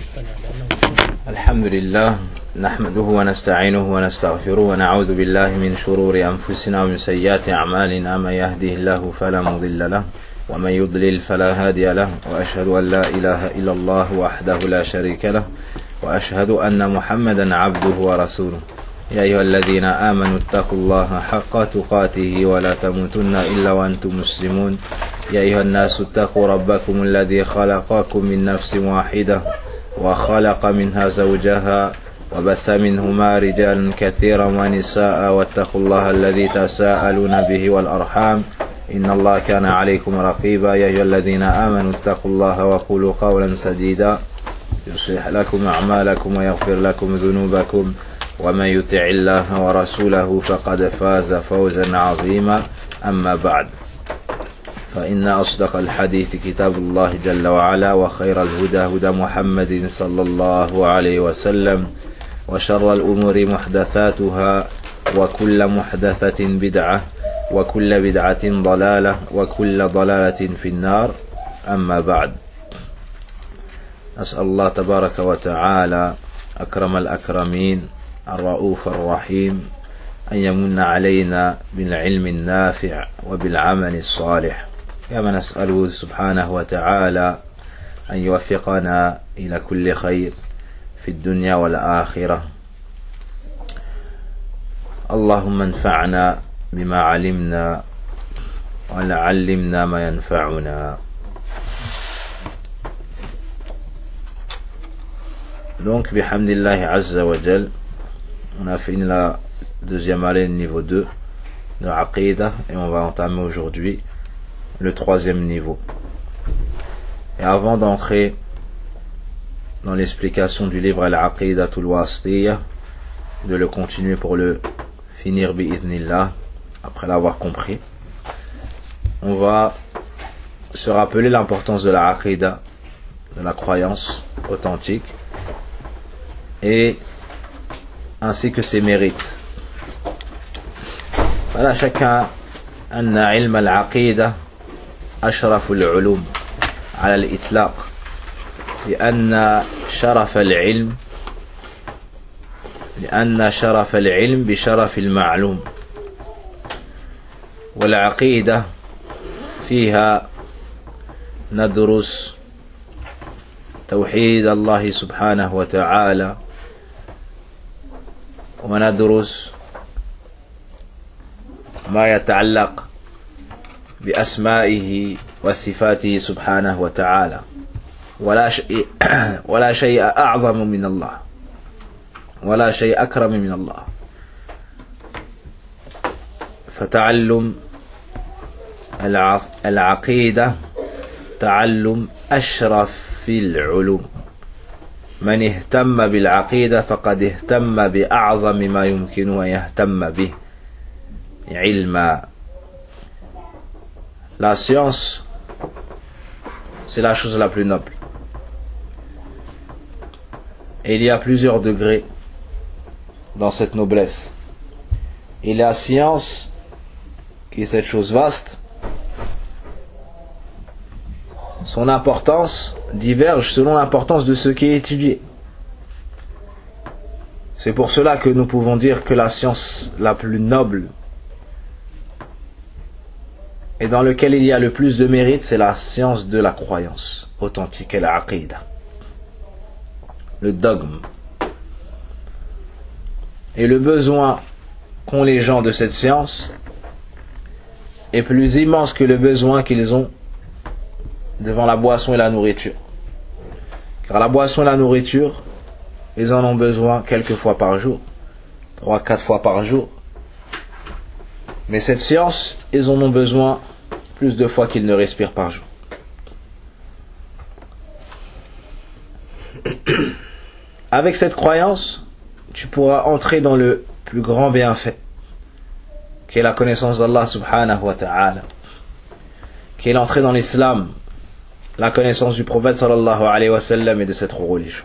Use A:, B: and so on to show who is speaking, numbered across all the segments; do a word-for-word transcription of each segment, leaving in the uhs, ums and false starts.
A: الحمد لله نحمده ونستعينه ونستغفره ونعوذ بالله من شرور أنفسنا ومن سيئات أعمالنا من يهده الله فلا مضل له ومن يضلل فلا هادي له وأشهد أن لا إله إلا الله وحده لا شريك له وأشهد أن محمدا عبده ورسوله يا أيها الذين آمنوا اتقوا الله حق تقاته ولا تموتن إلا وأنتم مسلمون يا أيها الناس اتقوا ربكم الذي خلقكم من نفس واحدة وخلق منها زوجها وبث منهما رجالا كثيرا ونساء واتقوا الله الذي تساءلون به والأرحام إن الله كان عليكم رقيبا يا أيها الذين آمنوا اتقوا الله وقولوا قولا سديدا يصلح لكم أعمالكم ويغفر لكم ذنوبكم ومن يطع الله ورسوله فقد فاز فوزا عظيما أما بعد فإن أصدق الحديث كتاب الله جل وعلا وخير الهدى هدى محمد صلى الله عليه وسلم وشر الأمور محدثاتها وكل محدثة بدعة وكل بدعة ضلالة وكل ضلالة في النار أما بعد أسأل الله تبارك وتعالى أكرم الأكرمين الرؤوف الرحيم أن يمن علينا بالعلم النافع وبالعمل الصالح كما نسأله سبحانه وتعالى أن يوفقنا إلى كل خير في الدنيا والآخرة اللهم انفعنا بما علمنا وعلمنا ما ينفعنا. Donc, bihamdillahi azza wa jal, on a fini la deuxième année niveau deux de Aqidah et on va entamer aujourd'hui le troisième niveau. Et avant d'entrer dans l'explication du livre Al-Aqidatul Wasitiyya, de le continuer pour le finir bi'idhnillah, après l'avoir compris, on va se rappeler l'importance de la Aqidah, de la croyance authentique, et ainsi que ses mérites. Voilà, chacun أن علم العقيدة أشرف العلوم على الإطلاق لأن شرف العلم لأن شرف العلم بشرف المعلوم والعقيدة فيها ندرس توحيد الله سبحانه وتعالى وندرس ما يتعلق بأسمائه وصفاته سبحانه وتعالى ولا شيء ولا شيء أعظم من الله ولا شيء أكرم من الله فتعلم العقيدة تعلم أشرف في العلوم من اهتم بالعقيدة فقد اهتم بأعظم ما يمكن أن يهتم به علما. La science, c'est la chose la plus noble. Et il y a plusieurs degrés dans cette noblesse. Et la science, qui est cette chose vaste, son importance diverge selon l'importance de ce qui est étudié. C'est pour cela que nous pouvons dire que la science la plus noble et dans lequel il y a le plus de mérite, c'est la science de la croyance authentique, l'aqida, le dogme. Et le besoin qu'ont les gens de cette science est plus immense que le besoin qu'ils ont devant la boisson et la nourriture. Car la boisson et la nourriture, ils en ont besoin quelques fois par jour, trois, quatre fois par jour. Mais cette science, ils en ont besoin plus de fois qu'ils ne respirent par jour. Avec cette croyance, tu pourras entrer dans le plus grand bienfait, qui est la connaissance d'Allah subhanahu wa ta'ala, qui est l'entrée dans l'islam, la connaissance du prophète sallallahu alayhi wa sallam et de cette religion.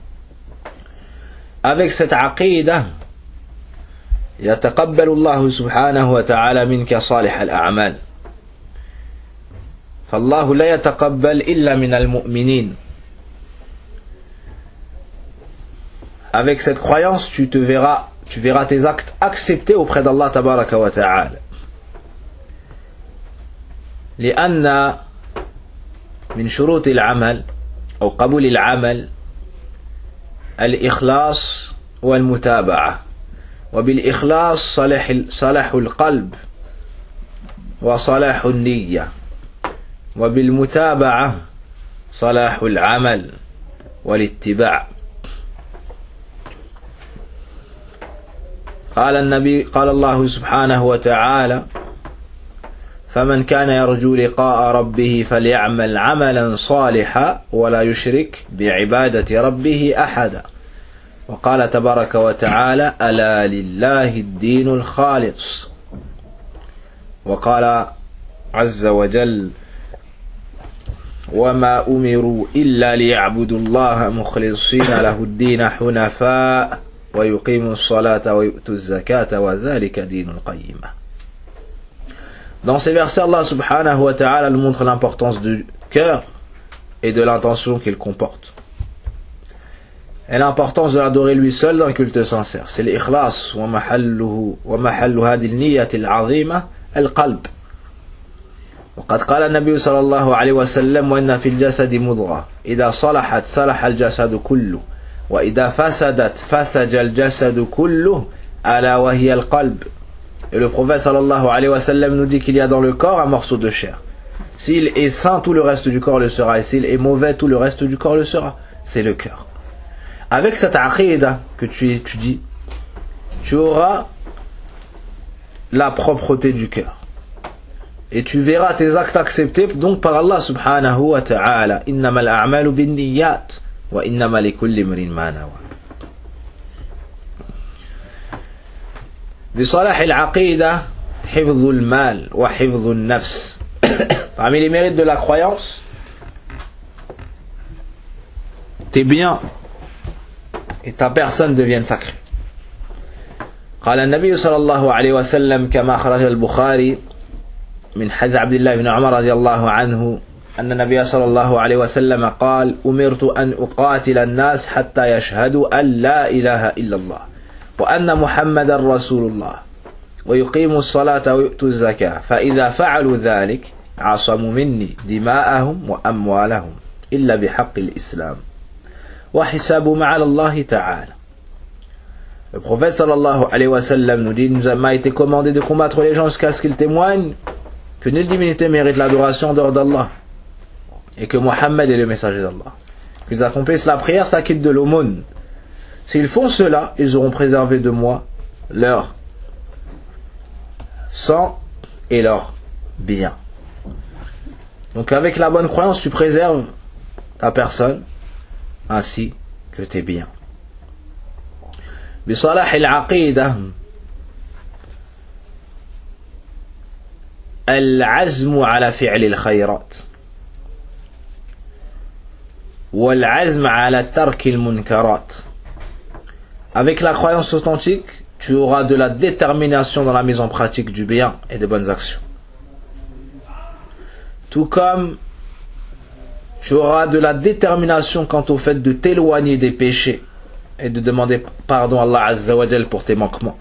A: Avec cette aqidah, يتقبل الله سبحانه وتعالى منك صالح الأعمال فالله لا يتقبل إلا من المؤمنين avec cette croyance, tu te verras, tu verras tes actes acceptés auprès d'Allah tabaraka wa ta'ala. لأن من شروط العمل أو قبول العمل الإخلاص والمتابعة، وبالإخلاص صلاح صلاح القلب وصلاح النية، وبالمتابعة صلاح العمل والاتباع. قال النبي قال الله سبحانه وتعالى: فمن كان يرجو لقاء ربه فليعمل عملا صالحا ولا يشرك بعبادة ربه أحدا. وقال تبارك وتعالى: ألا لله الدين الخالص. وقال عز وجل: وما أمروا إلا ليعبدوا الله مخلصين له الدين حنفاء ويقيموا الصلاة ويؤتوا الزكاة وذلك دين القيمة. Dans ces versets, Allah subhanahu wa ta'ala nous montre l'importance du cœur et de l'intention qu'il comporte. Et l'importance de l'adorer lui seul dans un culte sincère. C'est l'ikhlas wa mahalluhu wa mahallu hadi al-niyyati al-'azima al-qalb. وقد قال النبي صلى الله عليه وسلم: وإن في الجسد مضغة إذا صلحت صلح الجسد كله وإذا فسدت فسد الجسد كله ألا وهي القلب. Et le prophète sallallahu alayhi wa sallam nous dit qu'il y a dans le corps un morceau de chair. S'il est sain, tout le reste du corps le sera, et s'il est mauvais, tout le reste du corps le sera. C'est le cœur. Avec cette aqidah que tu étudies, tu auras la propreté du cœur. Et tu verras tes actes acceptés donc par Allah subhanahu wa ta'ala. Innamal a'malu bin niyyat wa innama likulli imrin ma nawa. بصلاح العقيدة حفظ المال وحفظ النفس. Parmi les mérites de la croyance, tes biens et ta personne deviennent sacrés. قال النبي صلى الله عليه وسلم كما خرج البخاري من حديث عبد الله بن عمر رضي الله عنه أن النبي صلى الله عليه وسلم قال: أمرت أن أقاتل الناس حتى يشهدوا أن لا إله إلا الله وأن محمد رسول الله ويقيموا الصلاة ويؤتوا الزكاة فإذا فعلوا ذلك عصموا مني دماءهم وأموالهم إلا بحق الإسلام وحسابهم على الله تعالى. Le prophète sallallahu alayhi wa sallam nous dit: il nous a été commandé de combattre les gens jusqu'à ce qu'ils témoignent que nulle divinité mérite l'adoration dehors d'Allah et que Mohammed est le messager d'Allah, qu'ils accomplissent la prière, s'acquittent de l'aumône. S'ils font cela, ils auront préservé de moi leur sang et leur bien. Donc avec la bonne croyance, tu préserves ta personne ainsi que tes biens. بصلاح العقيدة العزم على فعل الخيرات والعزم على ترك المنكرات. Avec la croyance authentique, tu auras de la détermination dans la mise en pratique du bien et des bonnes actions. Tout comme tu auras de la détermination quant au fait de t'éloigner des péchés et de demander pardon à Allah Azza wa Jal pour tes manquements.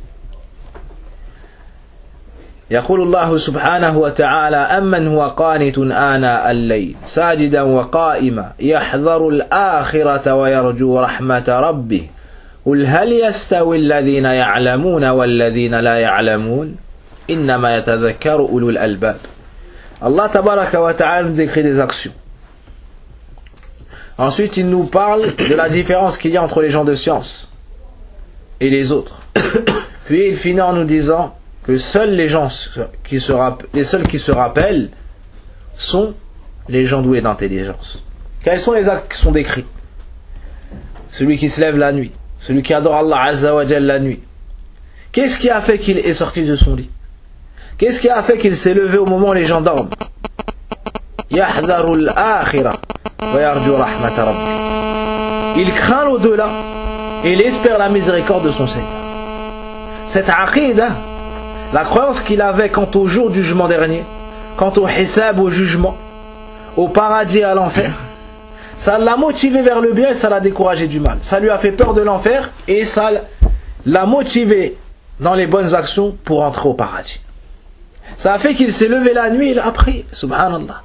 A: يقول الله سبحانه وتعالى: أمن هو قانت آناء الليل ساجدا وقائما يحذر الآخرة ويرجو رحمة ربه قل هل يستوي الذين يعلمون والذين لا يعلمون إنما يتذكر أولو الألباب. Allah tabaraka wa ta'ala nous décrit des actions. Ensuite, il nous parle de la différence qu'il y a entre les gens de science et les autres. Puis il finit en nous disant que seuls les gens qui se rappellent, les seuls qui se rappellent sont les gens doués d'intelligence. Quels sont les actes qui sont décrits? Celui qui se lève la nuit, celui qui adore Allah Azza wa Jalla la nuit. Qu'est-ce qui a fait qu'il est sorti de son lit? Qu'est-ce qui a fait qu'il s'est levé au moment où les gens dorment? Yahdharul akhirah wa yarju rahmat rabbi. Il craint l'au-delà et il espère la miséricorde de son Seigneur. Cette aqidah, la croyance qu'il avait quant au jour du jugement dernier, quant au hisab, au jugement, au paradis et à l'enfer,
B: Ça l'a motivé vers le bien et ça l'a découragé du mal. Ça lui a fait peur de l'enfer et ça l'a motivé dans les bonnes actions pour entrer au paradis. Ça a fait qu'il s'est levé la nuit et il a prié, subhanallah.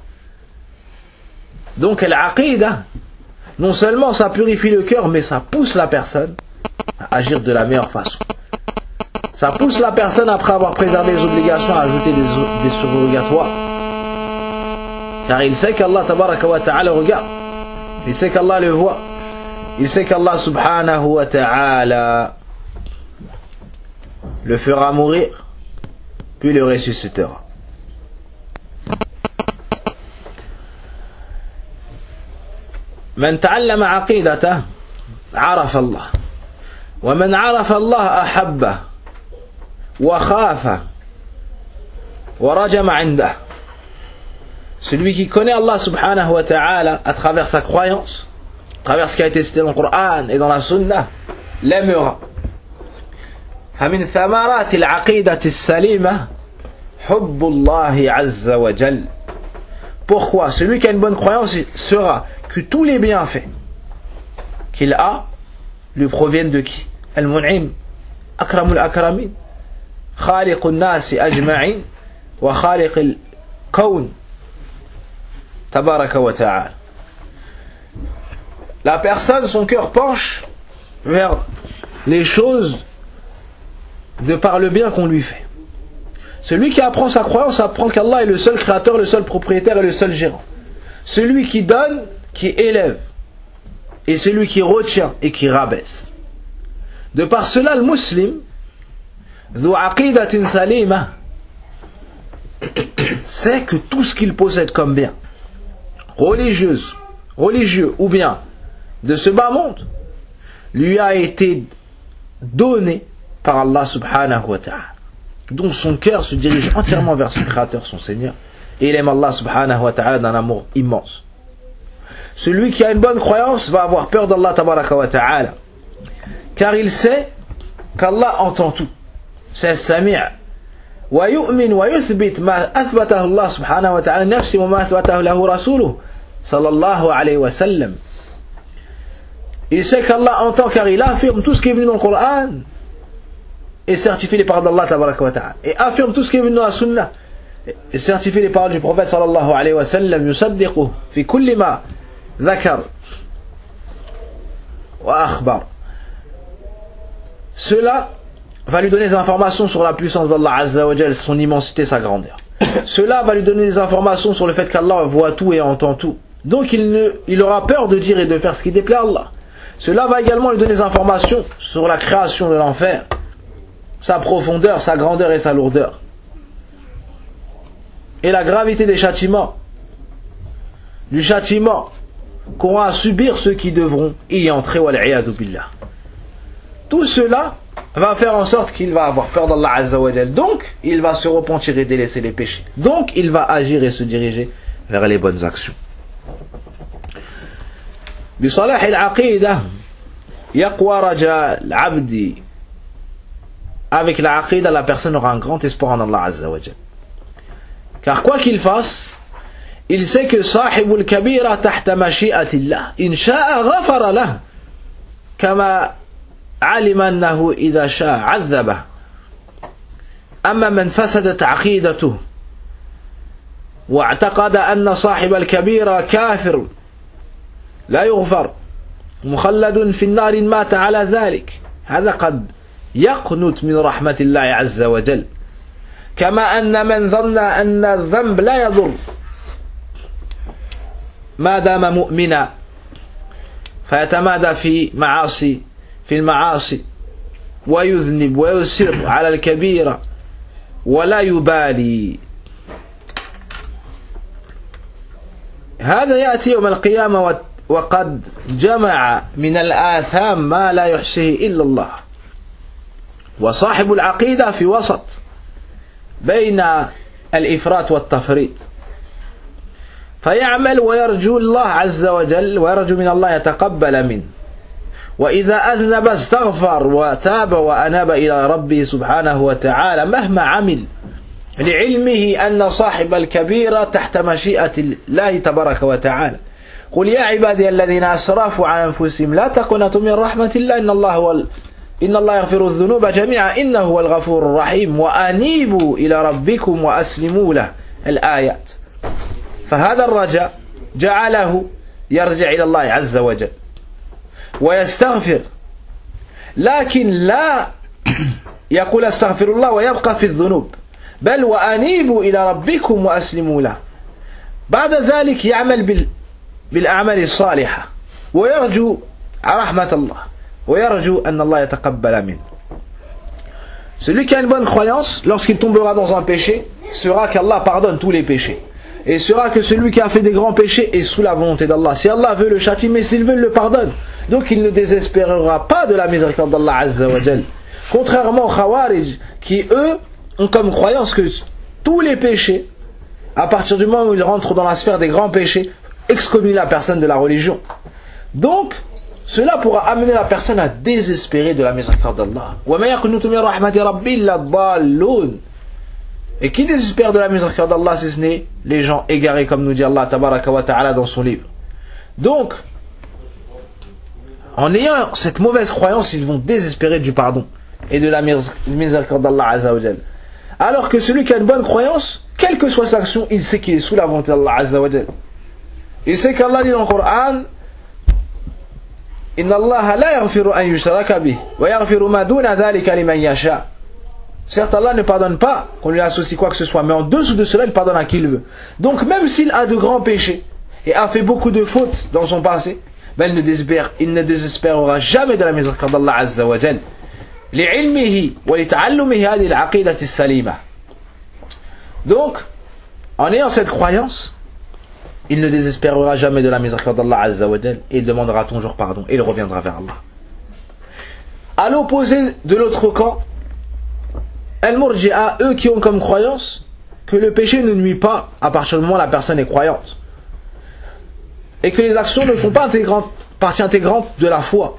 B: Donc l'aqidah, non seulement ça purifie le cœur, mais ça pousse la personne à agir de la meilleure façon. Ça pousse la personne, après avoir préservé les obligations, à ajouter des, des surrogatoires. Car il sait qu'Allah tabaraka wa ta'ala regarde. Il sait qu'Allah le voit. Il sait qu'Allah subhanahu wa ta'ala le fera mourir, puis le ressuscitera. من تعلم عقيدته عرف الله ومن عرف الله أحبه وخافه ورجم عنده. Celui qui connaît Allah subhanahu wa ta'ala à travers sa croyance, à travers ce qui a été cité dans le Coran et dans la Sunna, l'aimera. فمن ثمرات العقيدة السليمة حب الله عز وجل. Pourquoi? Celui qui a une bonne croyance sera que tous les bienfaits qu'il a lui proviennent de qui? Al-Mun'im, Akramul Akramin, Khaliqun Nasi Ajma'in, wa Khaliqul Kawn, Tabaraka wa Ta'ala. La personne, son cœur penche vers les choses de par le bien qu'on lui fait. Celui qui apprend sa croyance apprend qu'Allah est le seul créateur, le seul propriétaire et le seul gérant. Celui qui donne, qui élève, et celui qui retient et qui rabaisse. De par cela, le musulman, dhu aqidatin salima, sait que tout ce qu'il possède comme bien, religieuse, religieux ou bien de ce bas monde, lui a été donné par Allah subhanahu wa ta'ala. Donc son cœur se dirige entièrement vers son créateur, son Seigneur, et il aime Allah subhanahu wa ta'ala d'un amour immense. Celui qui a une bonne croyance va avoir peur d'Allah tabaraka wa ta'ala, car il sait qu'Allah entend tout. C'est Sami'. Wa yu'min wa yuthbit ma athbatahu Allah subhanahu wa ta'ala nafsi wa ma athbatahu lahu rasuluhu sallallahu alayhi wa sallam. Il sait qu'Allah entend car il affirme tout ce qui est venu dans le Coran et certifie les paroles d'Allah tabaraka wa ta'ala, et affirme tout ce qui est venu dans la Sunna et certifie les paroles du prophète sallallahu alayhi wa sallam, yusaddiqu fi kulli ma dhakar wa akhbar. Cela va lui donner des informations sur la puissance d'Allah azza wa jal, son immensité, sa grandeur. Cela va lui donner des informations sur le fait qu'Allah voit tout et entend tout. Donc il, ne, il aura peur de dire et de faire ce qui déplaît à Allah. Cela va également lui donner des informations sur la création de l'enfer, sa profondeur, sa grandeur et sa lourdeur, et la gravité des châtiments, du châtiment qu'auront à subir ceux qui devront y entrer, wal-'iyadu billah. Tout cela va faire en sorte qu'il va avoir peur d'Allah azza wa jal, donc il va se repentir et délaisser les péchés, donc il va agir et se diriger vers les bonnes actions. بصلاح العقيدة يقوى رجاء العبد. Avec la aqidah, la personne aura un grand espoir en Allah azza wa jal. Car quoi qu'il fasse, il sait que sahibul kabira tahta mashi'atillah. In sha'a ghafara lah. Kama alima annahu idha sha'a 'adhabah. Amma man fasadat aqidatuhu واعتقد أن صاحب الكبيرة كافر لا يغفر مخلد في النار مات على ذلك، هذا قد يقنط من رحمة الله عز وجل. كما أن من ظن أن الذنب لا يضر ما دام مؤمنا فيتمادى في معاصي في المعاصي ويذنب ويصر على الكبيرة ولا يبالي. هذا يأتي يوم القيامة وقد جمع من الآثام ما لا يحصيه إلا الله. وصاحب العقيدة في وسط بين الإفراط والتفريط، فيعمل ويرجو الله عز وجل ويرجو من الله يتقبل منه، وإذا أذنب استغفر وتاب وأناب إلى ربه سبحانه وتعالى مهما عمل، لعلمه أن صاحب الكبيرة تحت مشيئة الله تبارك وتعالى، قل يا عبادي الذين أسرفوا على أنفسهم لا تقنطوا من رحمة الله إن الله هو ال... إن الله يغفر الذنوب جميعا إنه هو الغفور الرحيم وأنيبوا إلى ربكم وأسلموا له الآيات. فهذا الرجاء جعله يرجع إلى الله عز وجل ويستغفر، لكن لا يقول استغفر الله ويبقى في الذنوب، بل وأنيبوا إلى ربكم وأسلموا له. بعد ذلك يعمل بالأعمال الصالحة ويرجو رحمة الله ويرجو أن الله يتقبل منه. Celui qui a une bonne croyance, lorsqu'il tombera dans un péché, sera qu'Allah pardonne tous les péchés. Et sera que celui qui a fait des grands péchés est sous la volonté d'Allah. Si Allah veut le châtie, mais s'il veut, il le pardonne. Donc il ne désespérera pas de la miséricorde d'Allah Azza wa Jal. Contrairement aux Khawarij, qui eux ont comme croyance que tous les péchés, à partir du moment où ils rentrent dans la sphère des grands péchés, excommunient la personne de la religion. Donc, cela pourra amener la personne à désespérer de la miséricorde d'Allah. Et qui désespère de la miséricorde d'Allah si ce n'est les gens égarés, comme nous dit Allah tabaraka wa ta'ala dans son livre. Donc, en ayant cette mauvaise croyance, ils vont désespérer du pardon et de la miséricorde d'Allah Azza wa Jal. Alors que celui qui a une bonne croyance, quelle que soit sa action, il sait qu'il est sous la volonté d'Allah Azza wa Jal. Il sait qu'Allah dit dans le Coran: Inna Allah la yaghfiru an yushraka bih wa yaghfiru ma duna dhalika liman yasha. Certes, Allah ne pardonne pas qu'on lui associe quoi que ce soit, mais en dessous de cela, il pardonne à qui il veut. Donc, même s'il a de grands péchés et a fait beaucoup de fautes dans son passé, ben il ne désespère, il ne désespérera jamais de la miséricorde d'Allah Azza wa Jal. لعلمه ولتعلمه هذه العقيدة السليمة. Donc, en ayant cette croyance, il ne désespérera jamais de la miséricorde d'Allah Azza wa Jal et il demandera toujours pardon et il reviendra vers Allah. À l'opposé de l'autre camp, Al-Murji'a, eux qui ont comme croyance que le péché ne nuit pas à partir du moment où la personne est croyante et que les actions ne font pas intégrante, partie intégrante de la foi.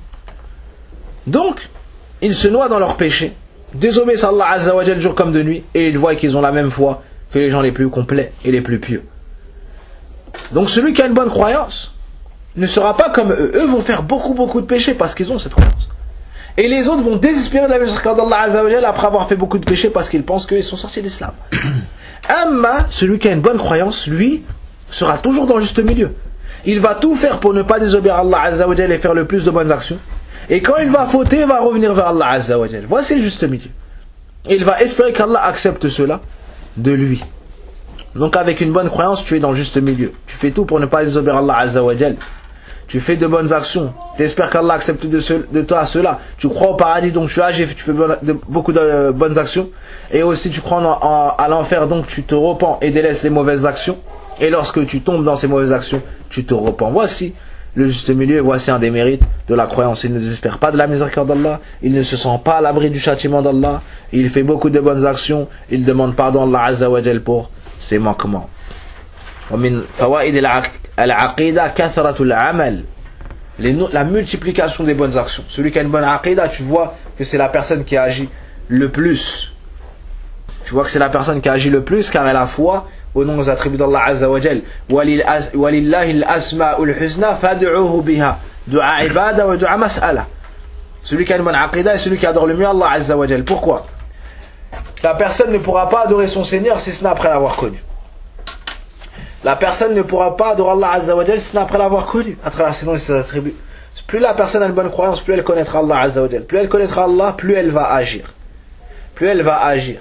B: Donc, ils se noient dans leur péché, désobéissent à Allah Azza wa Jal jour comme de nuit, et ils voient qu'ils ont la même foi que les gens les plus complets et les plus pieux. Donc celui qui a une bonne croyance ne sera pas comme eux. Eux vont faire beaucoup beaucoup de péchés parce qu'ils ont cette croyance. Et les autres vont désespérer de la miséricorde d'Allah Azza wa Jal après avoir fait beaucoup de péchés parce qu'ils pensent qu'ils sont sortis de l'islam. Amma, celui qui a une bonne croyance, lui, sera toujours dans le juste milieu. Il va tout faire pour ne pas désobéir à Allah Azza wa Jal et faire le plus de bonnes actions. Et quand il va fauter, il va revenir vers Allah Azza wa Jal. Voici le juste milieu. Et il va espérer qu'Allah accepte cela de lui. Donc avec une bonne croyance, tu es dans le juste milieu. Tu fais tout pour ne pas désobéir à Allah Azza wa Jal. Tu fais de bonnes actions. Tu espères qu'Allah accepte de, ce, de toi cela. Tu crois au paradis, donc tu agis, tu fais bon, de, beaucoup de bonnes actions. Et aussi tu crois en, en, à l'enfer, donc tu te repens et délaisses les mauvaises actions. Et lorsque tu tombes dans ces mauvaises actions, tu te repens. Voici le juste milieu, voici un des mérites de la croyance. Il ne désespère pas de la miséricorde d'Allah, il ne se sent pas à l'abri du châtiment d'Allah, il fait beaucoup de bonnes actions, il demande pardon à Allah Azza wa Jal pour ses manquements. ومن فوائد العقيدة كثرة العمل. La multiplication des bonnes actions. Celui qui a une bonne aqidah, tu vois que c'est la personne qui agit le plus. Tu vois que c'est la personne qui agit le plus car elle a foi au nom des attributs d'Allah Azza wa Jal. Walillahi al-asma'ul husna fad'uhu biha. Dua ibada wa dua mas'ala. Celui qui a une bonne aqidah est celui qui adore le mieux Allah Azza wa Jal. Pourquoi? La personne ne pourra pas adorer son Seigneur si ce n'est après l'avoir connu. La personne ne pourra pas adorer Allah Azza wa Jal si ce n'est après l'avoir connu, à travers ses noms et ses attributs. Plus la personne a une bonne croyance, plus elle connaîtra Allah Azza wa Jal. Plus elle connaîtra Allah, plus elle va agir. Plus elle va agir.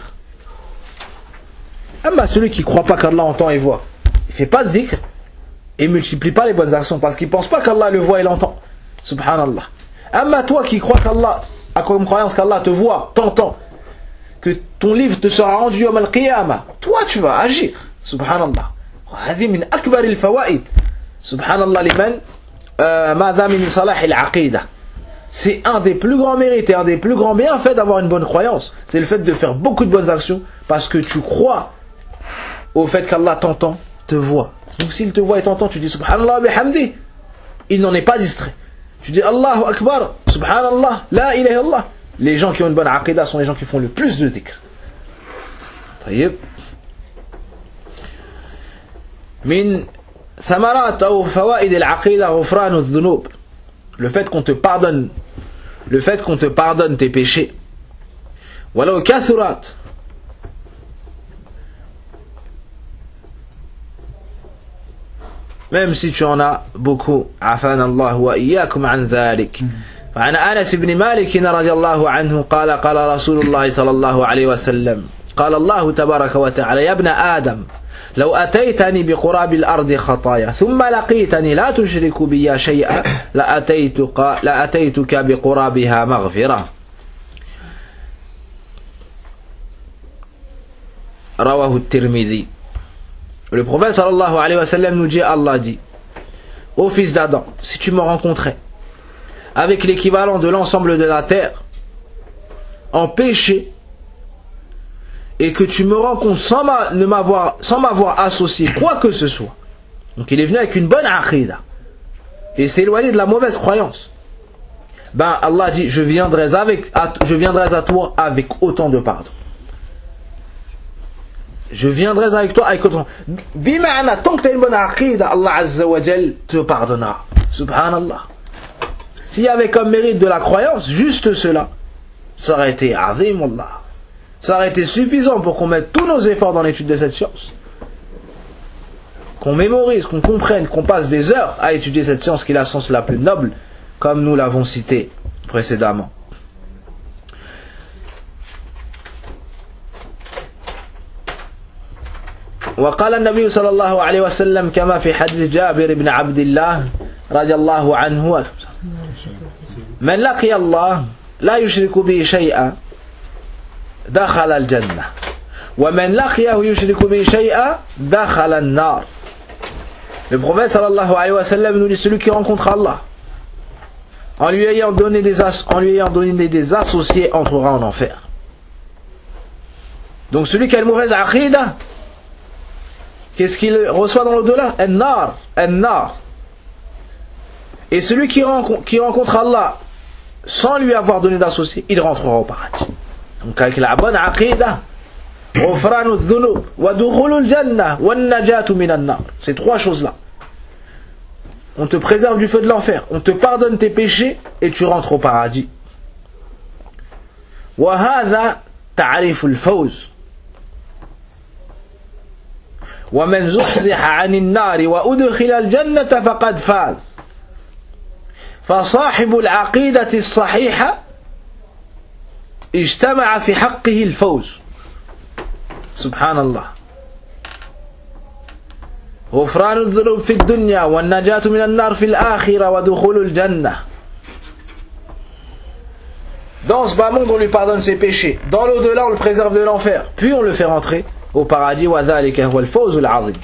B: Amma celui qui ne croit pas qu'Allah entend et voit, il ne fait pas de dhikr et ne multiplie pas les bonnes actions parce qu'il ne pense pas qu'Allah le voit et l'entend. Subhanallah. Amma toi qui crois qu'Allah a comme croyance qu'Allah te voit, t'entend, que ton livre te sera rendu yawm al-qiyamah, toi tu vas agir. Subhanallah. وهذه من أكبر الفوائد سبحان الله لمن ماذا من صلاح العقيدة. C'est un des plus grands mérites et un des plus grands bienfaits d'avoir une bonne croyance. C'est le fait de faire beaucoup de bonnes actions parce que tu crois au fait qu'Allah t'entend, te voit. Donc s'il te voit et t'entend, tu dis Subhanallah bihamdi, il n'en est pas distrait. Tu dis Allahu Akbar, Subhanallah, la ilaha illallah. Les gens qui ont une bonne aqidah sont les gens qui font le plus de dhikr. طيب. من ثمرات أو فوائد العقيدة غفران الذنوب. Le fait qu'on te pardonne, le fait qu'on te pardonne tes péchés. ولو كثرت. Même si tu en as beaucoup. عافانا الله وإياكم عن ذلك. فعن أنس بن مالك رضي الله عنه قال قال رسول الله صلى الله عليه وسلم قال الله تبارك وتعالى يا ابن آدم لو أتيتني بقراب الأرض خطايا ثم لقيتني لا تشرك بي شيئا لأتيتك, لأتيتك بقرابها مغفرة. رواه الترمذي. Le prophète sallallahu alayhi wa sallam nous dit, Allah dit, ô fils d'Adam, si tu me rencontrais avec l'équivalent de l'ensemble de la terre en péché et que tu me rencontres sans ma, ne m'avoir, sans m'avoir associé quoi que ce soit, donc il est venu avec une bonne aqidah et s'est éloigné de la mauvaise croyance, ben Allah dit je viendrai, avec, je viendrai à toi avec autant de pardon. Je viendrai avec toi avec autant. Bima'ana, tant que tu as une bonne aqidah, Allah Azza wa Jal te pardonnera. Subhanallah. S'il y avait comme mérite de la croyance, juste cela, ça aurait été azim, Allah. Ça aurait été suffisant pour qu'on mette tous nos efforts dans l'étude de cette science. Qu'on mémorise, qu'on comprenne, qu'on passe des heures à étudier cette science qui est la science la plus noble, comme nous l'avons cité précédemment. وقال النبي صلى الله عليه وسلم كما في حديث جابر بن عبد الله رضي الله عنه من لقي الله لا يشرك به شيئا دخل الجنة ومن لقيه يشرك به شيئا دخل النار. Le prophète sallallahu alayhi wa sallam nous dit celui qui rencontre Allah en lui ayant donné des, as- en lui ayant donné des associés entrera en enfer. Donc celui qui a une mauvaise aqidah, qu'est-ce qu'il reçoit dans l'au-delà? An-nar, an-nar. Et celui qui rencontre, qui rencontre Allah sans lui avoir donné d'associé, il rentrera au paradis. Donc avec la bonne aqidah, ghufranu dhunub, wa dukhulul jannah, wa najatu minan nar. Ces trois choses-là. On te préserve du feu de l'enfer, on te pardonne tes péchés et tu rentres au paradis. Wa hadha ta'riful fawz. ومن زحزح عن النار وأدخل الجنة فقد فاز. فصاحب العقيدة الصحيحة اجتمع في حقه الفوز. سبحان الله. غفران الذنوب في الدنيا والنجاة من النار في الآخرة ودخول الجنة. Dans ce bas monde on lui pardonne ses péchés, dans l'au-delà on le préserve de l'enfer, puis on le fait rentrer au paradis. وذلك هو الفوز العظيم.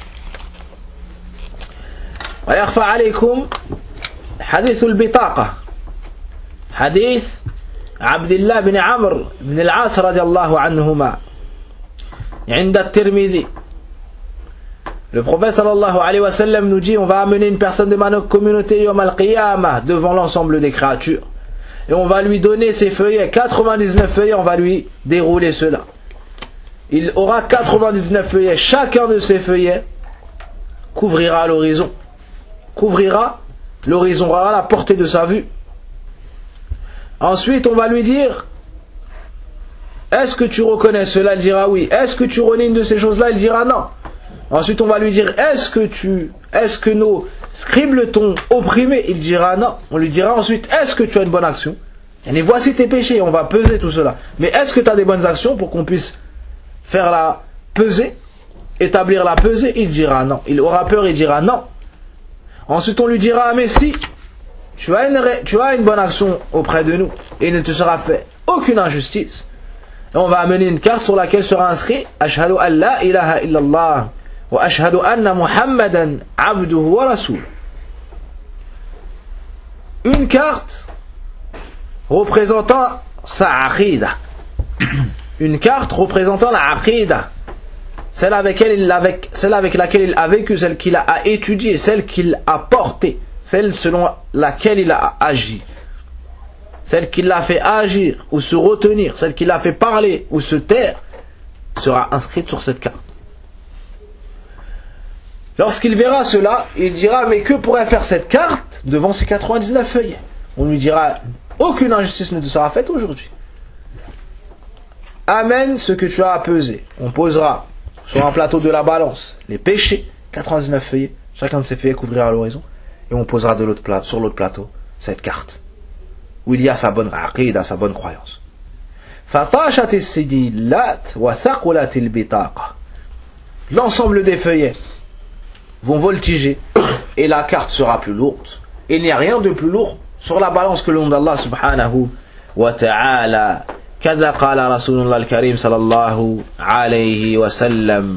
B: ويخفى عليكم حديث البطاقة، حديث عبد الله بن عمرو بن العاص رضي الله عنهما عند الترمذي. Le prophète sallallahu alayhi wa sallam nous dit on va amener une personne de ma communauté yawm al-qiyamah devant l'ensemble des créatures et on va lui donner ses feuillets, quatre-vingt-dix-neuf feuillets, on va lui dérouler cela. Il aura quatre-vingt-dix-neuf feuillets, chacun de ces feuillets couvrira l'horizon, couvrira l'horizon, aura la portée de sa vue. Ensuite on va lui dire est-ce que tu reconnais cela? Il dira oui. Est-ce que tu renies une de ces choses là? Il dira non. Ensuite on va lui dire est-ce que tu est-ce que nos scribes t'ont opprimé? Il dira non. On lui dira ensuite est-ce que tu as une bonne action? Et voici tes péchés, on va peser tout cela. Mais est-ce que tu as des bonnes actions pour qu'on puisse faire la pesée, établir la pesée? Il dira non. Il aura peur, il dira non. Ensuite on lui dira mais si tu as une, tu as une bonne action auprès de nous et il ne te sera fait aucune injustice, et on va amener une carte sur laquelle sera inscrit Ashhadu an la ilaha illallah wa ashhadu anna Muhammadan abduhu wa rasul. Une carte représentant sa aqidah, une carte représentant la aqidah, celle avec, elle, il avec, celle avec laquelle il a vécu, celle qu'il a étudiée, celle qu'il a portée, celle selon laquelle il a agi, celle qui l'a fait agir ou se retenir, celle qui l'a fait parler ou se taire, sera inscrite sur cette carte. Lorsqu'il verra cela, il dira, mais que pourrait faire cette carte devant ces quatre-vingt-dix-neuf feuillets? On lui dira, aucune injustice ne te sera faite aujourd'hui. Amène ce que tu as à peser. On posera sur un plateau de la balance les péchés, quatre-vingt-dix-neuf feuillets, chacun de ces feuillets couvrira à l'horizon, et on posera de l'autre pla- sur l'autre plateau cette carte, où il y a sa bonne aqida, sa bonne croyance. L'ensemble des feuillets vont voltiger et la carte sera plus lourde. Et il n'y a rien de plus lourd sur la balance que le nom d'Allah subhanahu wa ta'ala. Kada qala Rasulullah al-Karim sallallahu alayhi wa sallam.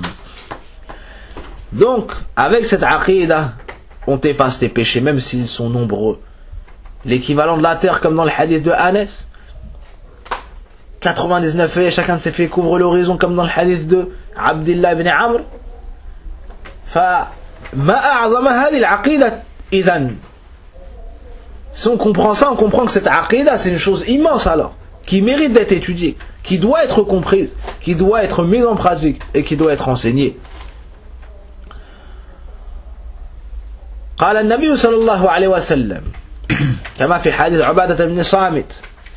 B: Donc, avec cette aqidah, on t'efface tes péchés, même s'ils sont nombreux. L'équivalent de la terre, comme dans le hadith de Anas. quatre-vingt-dix-neuf feuillets, chacun de ces feuillets couvre l'horizon, comme dans le hadith de Abdullah ibn Amr. فما أعظم هذه العقيدة إذن. Si on comprend ça, on comprend que cette aqidah, c'est une chose immense alors, qui mérite d'être étudiée, qui doit être comprise, qui doit être mise en pratique et qui doit être enseignée. قال النبي صلى الله عليه وسلم كما في حديث عبادة بن صامت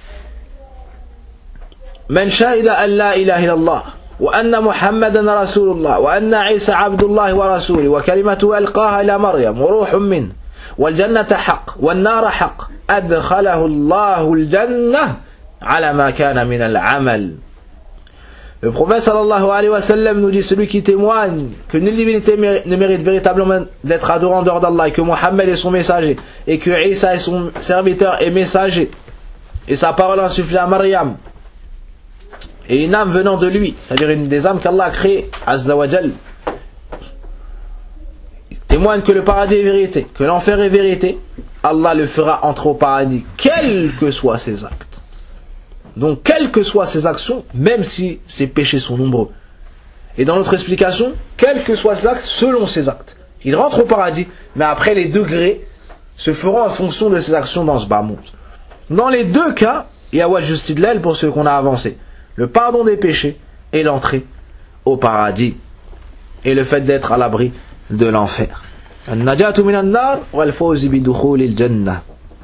B: من شهد أن لا إله إلا الله وأن محمدا رسول الله وأن عيسى عبد الله ورسوله وكلمته ألقاها إلى مريم وروح منه والجنة حق والنار حق أدخله الله الجنة على ما كان من العمل. Le prophète sallallahu alayhi wa sallam nous dit, celui qui témoigne que nulle divinité ne mérite véritablement d'être adoré en dehors d'Allah, et que Mohammed est son messager, et que Isa est son serviteur et messager, et sa parole insufflée à Maryam, et une âme venant de lui, c'est-à-dire une des âmes qu'Allah a créées, Azza wa Jal, témoigne que le paradis est vérité, que l'enfer est vérité, Allah le fera entrer au paradis, quels que soient ses actes. Donc, quelles que soient ses actions, même si ses péchés sont nombreux. Et dans notre explication, quels que soient ses actes, selon ses actes. Il rentre au paradis, mais après les degrés se feront en fonction de ses actions dans ce bas monde. Dans les deux cas, il y a wajh istidlal pour ceux qu'on a avancé. Le pardon des péchés et l'entrée au paradis. Et le fait d'être à l'abri de l'enfer. An-najatu min an-nar wal fawz bi dukhul al-jannah.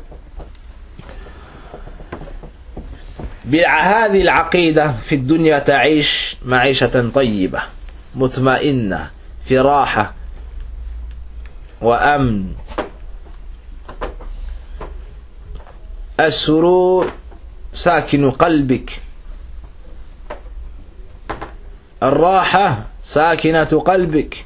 B: بهذه العقيدة في الدنيا تعيش معيشة طيبة مطمئنة في راحة وأمن. السرور ساكن قلبك، الراحة ساكنة قلبك.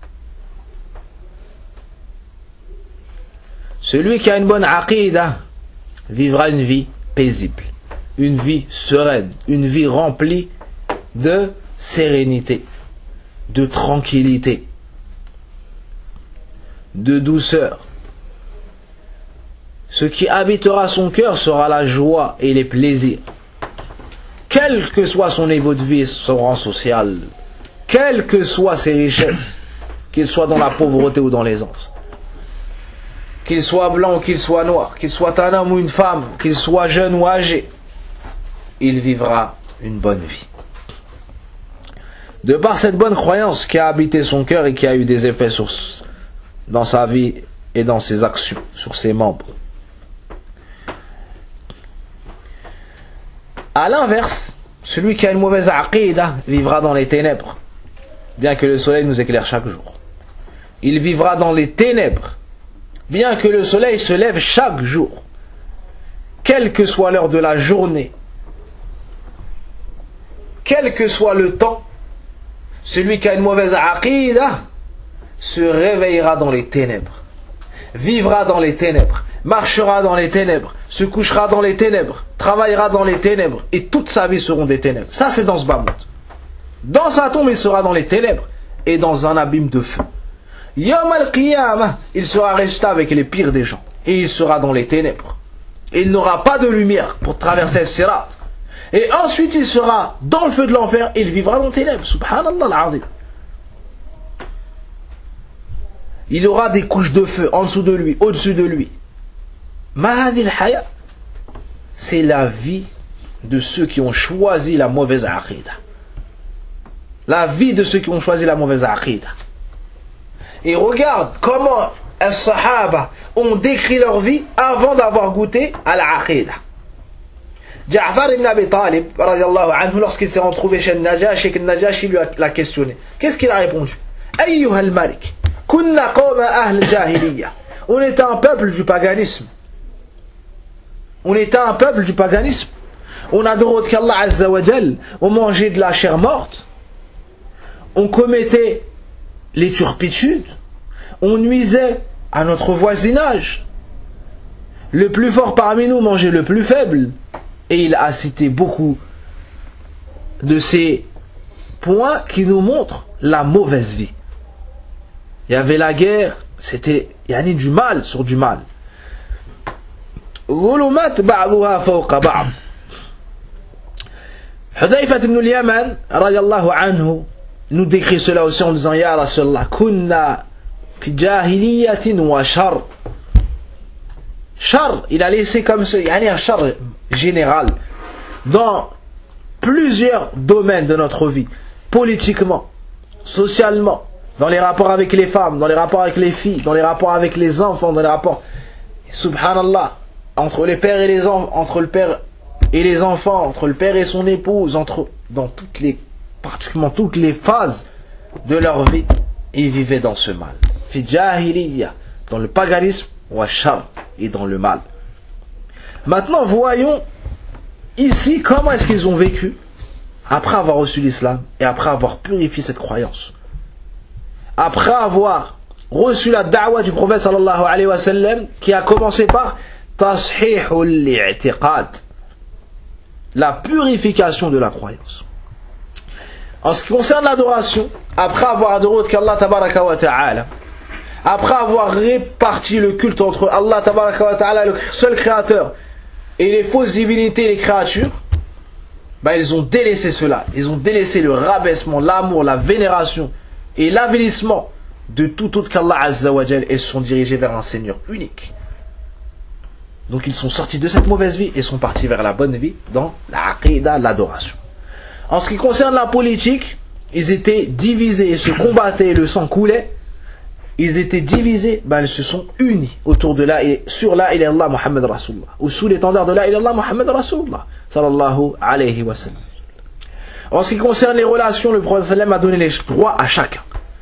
B: Celui qui a une bonne aqidah vivra une vie paisible, une vie sereine, une vie remplie de sérénité, de tranquillité, de douceur. Ce qui habitera son cœur sera la joie et les plaisirs. Quel que soit son niveau de vie, son rang social, quelles que soient ses richesses, qu'il soit dans la pauvreté ou dans l'aisance, qu'il soit blanc ou qu'il soit noir, qu'il soit un homme ou une femme, qu'il soit jeune ou âgé, il vivra une bonne vie. De par cette bonne croyance qui a habité son cœur et qui a eu des effets sur, dans sa vie et dans ses actions, sur ses membres. À l'inverse, celui qui a une mauvaise aqidah vivra dans les ténèbres, bien que le soleil nous éclaire chaque jour. Il vivra dans les ténèbres, bien que le soleil se lève chaque jour, quelle que soit l'heure de la journée, quel que soit le temps. Celui qui a une mauvaise aqidah se réveillera dans les ténèbres, vivra dans les ténèbres, marchera dans les ténèbres, se couchera dans les ténèbres, travaillera dans les ténèbres, et toute sa vie seront des ténèbres. Ça, c'est dans ce bas monde. Dans sa tombe, il sera dans les ténèbres et dans un abîme de feu. Yawm al-Qiyamah, il sera resté avec les pires des gens et il sera dans les ténèbres. Et il n'aura pas de lumière pour traverser le sirat. Et ensuite il sera dans le feu de l'enfer et il vivra dans les ténèbres. Subhanallah al-Azim. Il aura des couches de feu en dessous de lui, au-dessus de lui. Mahadil haya, c'est la vie de ceux qui ont choisi la mauvaise aqidah. La vie de ceux qui ont choisi la mauvaise aqidah. Et regarde comment les Sahaba ont décrit leur vie avant d'avoir goûté à l'Aqidah. Ja'far ibn Abi Talib, radiallahu anhu, lorsqu'il s'est retrouvé chez le Najashi, et que le Najashi lui a, l'a questionné, qu'est-ce qu'il a répondu? Ayyuha al-Malik, kunna qawma ahl jahiliya. On était un peuple du paganisme. On était un peuple du paganisme. On adorait autre qu'Allah Azza wa Jal. On mangeait de la chair morte. On commettait les turpitudes. On nuisait à notre voisinage. Le plus fort parmi nous mangeait le plus faible. Et il a cité beaucoup de ces points qui nous montrent la mauvaise vie. Il y avait la guerre, c'était yani du mal sur du mal. ظلمات بعضها فوق بعض. Hudayfa ibn al-Yaman radiyallahu anhu nous décrit cela aussi en disant Ya Rasulallah, kunna fi jahiliyatin wa shar. Char, il a laissé comme ce, il y a un char général dans plusieurs domaines de notre vie, politiquement, socialement, dans les rapports avec les femmes, dans les rapports avec les filles, dans les rapports avec les enfants, dans les rapports, subhanallah, entre les pères et les enfants, entre le père et les enfants, entre le père et son épouse, entre, dans toutes les, pratiquement toutes les phases de leur vie, ils vivaient dans ce mal. Fi jahiliya, dans le paganisme, wa shar, et dans le mal. Maintenant, voyons ici comment est-ce qu'ils ont vécu après avoir reçu l'islam et après avoir purifié cette croyance. Après avoir reçu la da'wa du prophète sallallahu alayhi wa sallam qui a commencé par tashihul li'tiqad, la purification de la croyance. En ce qui concerne l'adoration, après avoir adoré autre qu'Allah tabaraka wa ta'ala, après avoir réparti le culte entre Allah tabaraka wa ta'ala, le seul créateur, et les fausses divinités et les créatures, ben ils ont délaissé cela. Ils ont délaissé le rabaissement, l'amour, la vénération et l'avilissement de tout autre qu'Allah Azza wa Jal et se sont dirigés vers un Seigneur unique. Donc ils sont sortis de cette mauvaise vie et sont partis vers la bonne vie dans l'aqidah, l'adoration. En ce qui concerne la politique, ils étaient divisés et se combattaient et le sang coulait. Ils étaient divisés, ben ils se sont unis autour de la, sur la ilaha illallah Muhammad Rasulullah, ou sous l'étendard de la ilaha illallah Muhammad Rasulullah, sallallahu alayhi wa sallam. En ce qui concerne les relations, le prophète sallam a donné les droits à chacun.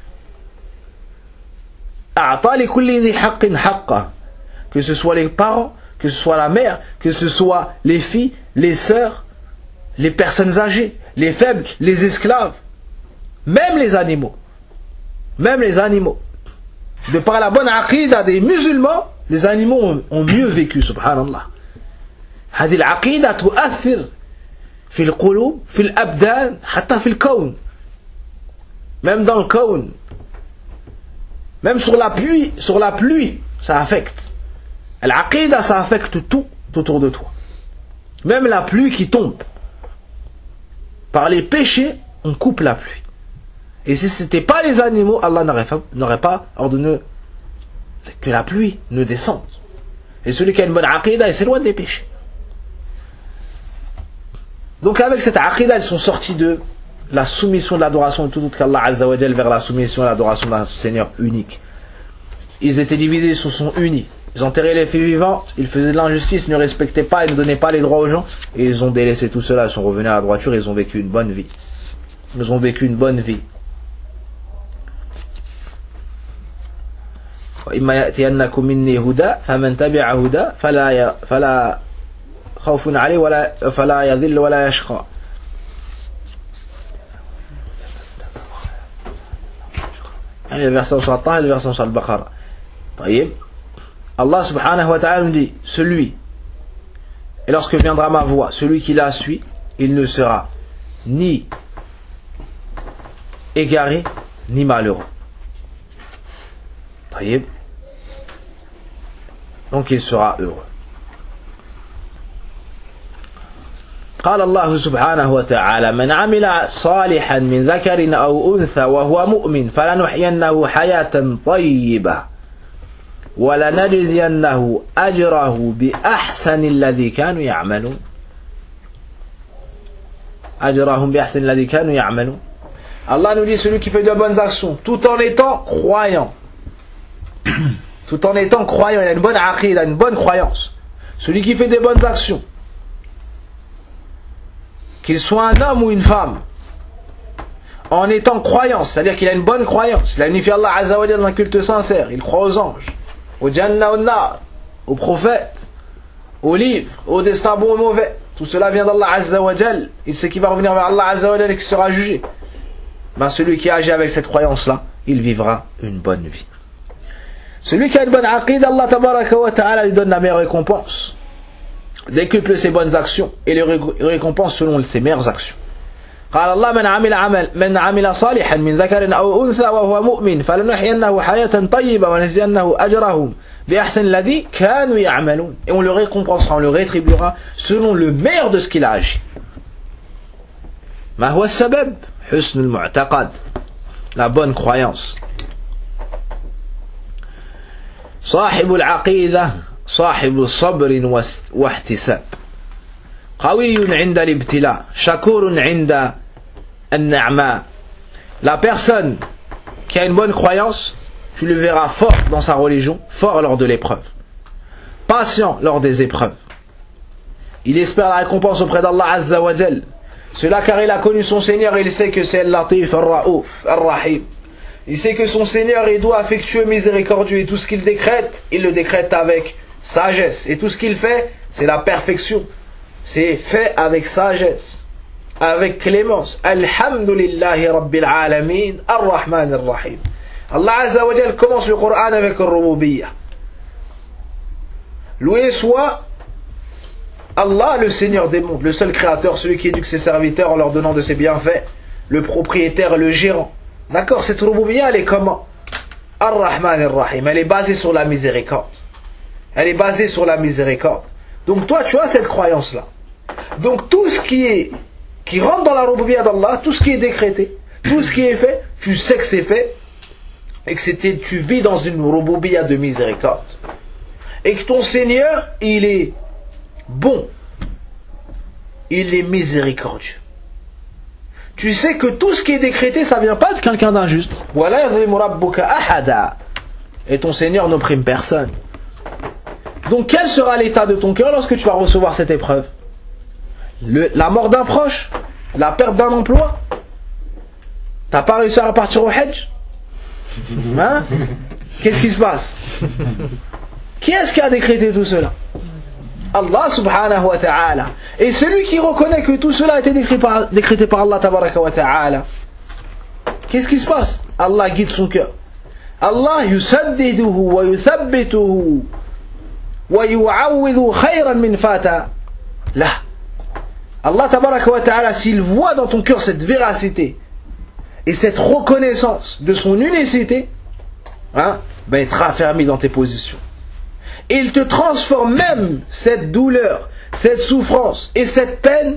B: A'ta li kulli dhi haqqin haqqa, que ce soit les parents, que ce soit la mère, que ce soit les filles, les sœurs, les personnes âgées, les faibles, les esclaves, même les animaux, même les animaux. De par la bonne aqidah des musulmans, les animaux ont, ont mieux vécu, subhanallah. هذه العقيدة تؤثر في القلوب في الأبدان حتى في الكون. Même dans le kawn, même sur la pluie, sur la pluie, ça affecte. L'aqida, ça affecte tout autour de toi. Même la pluie qui tombe. Par les péchés, on coupe la pluie. Et si ce n'était pas les animaux, Allah n'aurait, n'aurait pas ordonné que la pluie ne descende. Et celui qui a une bonne aqidah, il s'éloigne des péchés. Donc avec cette aqidah, ils sont sortis de la soumission de l'adoration de tout autre qu'Allah Azza wa Jal vers la soumission et l'adoration d'un Seigneur unique. Ils étaient divisés, ils se sont unis. Ils enterraient les filles vivantes, ils faisaient de l'injustice, ils ne respectaient pas, ils ne donnaient pas les droits aux gens. Et ils ont délaissé tout cela, ils sont revenus à la droiture et ils ont vécu une bonne vie. Ils ont vécu une bonne vie. وإما يأتينكم مني هدى فمن تبع هدى فلا فلا خوف عليه ولا فلا يذل ولا يشقى. يعني الversion sur Taha et la version sur Al-Baqarah. طيب. Allah subhanahu wa ta'ala nous dit, celui, et lorsque viendra ma voix, celui qui la suit, il ne sera ni égaré, ni malheureux. طيب. Donc il sera heureux. قال الله سبحانه وتعالى من عمل صالحا من ذكر أو أنثى وهو مؤمن فلنحيينه حياة طيبة ولنجزينه أجره بأحسن الذي كانوا يعملون أجرهم بأحسن الذي كانوا يعملون. Allah nous dit celui qui fait de bonnes actions tout en étant croyant tout en étant croyant, il a une bonne aqid, il a une bonne croyance. Celui qui fait des bonnes actions, qu'il soit un homme ou une femme, en étant croyant, c'est-à-dire qu'il a une bonne croyance, il a unifié Allah Azza wa Jalla dans un culte sincère, il croit aux anges, au Jannah, au Nar, aux prophètes, aux livres, au destin bon et mauvais. Tout cela vient d'Allah Azza wa Jalla. Il sait qu'il va revenir vers Allah Azza wa Jalla et qu'il sera jugé. Ben, celui qui agit avec cette croyance-là, il vivra une bonne vie. Celui qui a une bonne aqid, Allah tabaraka wa ta'ala lui donne la meilleure récompense. Décuple ses bonnes actions et les récompense selon ses meilleures actions. قال الله من عمل عمل من عمل صالحا من ذكر أو أنثى وهو مؤمن فلنحيينه حياة طيبة ونجزينه أجرهم بأحسن الذي كانوا يعملون. Et on le récompensera, on le rétribuera selon le meilleur de ce qu'il a agi. ما هو السبب؟ حسن المعتقد, la bonne croyance. صاحب العقيدة صاحب صبر واحتساب قوي عند الابتلاء شكور عند النعماء. La personne qui a une bonne croyance, tu le verras fort dans sa religion, fort lors de l'épreuve, patient lors des épreuves. Il espère la récompense auprès d'Allah Azza wa Jal. Cela car il a connu son Seigneur et il sait que c'est Al-Latif, Al-Ra'ouf, Al-Rahim. Il sait que son Seigneur est doux, affectueux, miséricordieux, et tout ce qu'il décrète, il le décrète avec sagesse. Et tout ce qu'il fait, c'est la perfection. C'est fait avec sagesse, avec clémence. Alhamdulillahi Rabbil Alamin, Ar-Rahman Ar-Rahim. Allah Azza wa Jal commence le Coran avec Ar-Rububiyyah. Loué soit Allah, le Seigneur des mondes, le seul créateur, celui qui éduque ses serviteurs en leur donnant de ses bienfaits, le propriétaire, le gérant. D'accord, cette Rububiyyah, elle est comment? Ar-Rahman Ar-Rahim. Elle est basée sur la miséricorde. Elle est basée sur la miséricorde. Donc toi, tu as cette croyance-là. Donc tout ce qui est, qui rentre dans la Rububiyyah d'Allah, tout ce qui est décrété, tout ce qui est fait, tu sais que c'est fait, et que c'était, tu vis dans une Rububiyyah de miséricorde. Et que ton Seigneur, il est bon. Il est miséricordieux. Tu sais que tout ce qui est décrété, ça vient pas de quelqu'un d'injuste. Et ton Seigneur n'opprime personne. Donc quel sera l'état de ton cœur lorsque tu vas recevoir cette épreuve? Le, La mort d'un proche? La perte d'un emploi? T'as pas réussi à repartir au Hajj? Hein? Qu'est-ce qui se passe? Qui est-ce qui a décrété tout cela? Allah subhanahu wa ta'ala. Et celui qui reconnaît que tout cela a été décrété par, décrété par Allah tabaraka wa ta'ala, qu'est-ce qui se passe? Allah guide son cœur. Allah yusaddiduhu wa yuthabbituhu wa yu'awwidhu khayran min fata là. Allah tabaraka wa ta'ala, s'il voit dans ton cœur cette véracité et cette reconnaissance de son unicité, hein, ben il te raffermit dans tes positions. Et il te transforme même cette douleur, cette souffrance et cette peine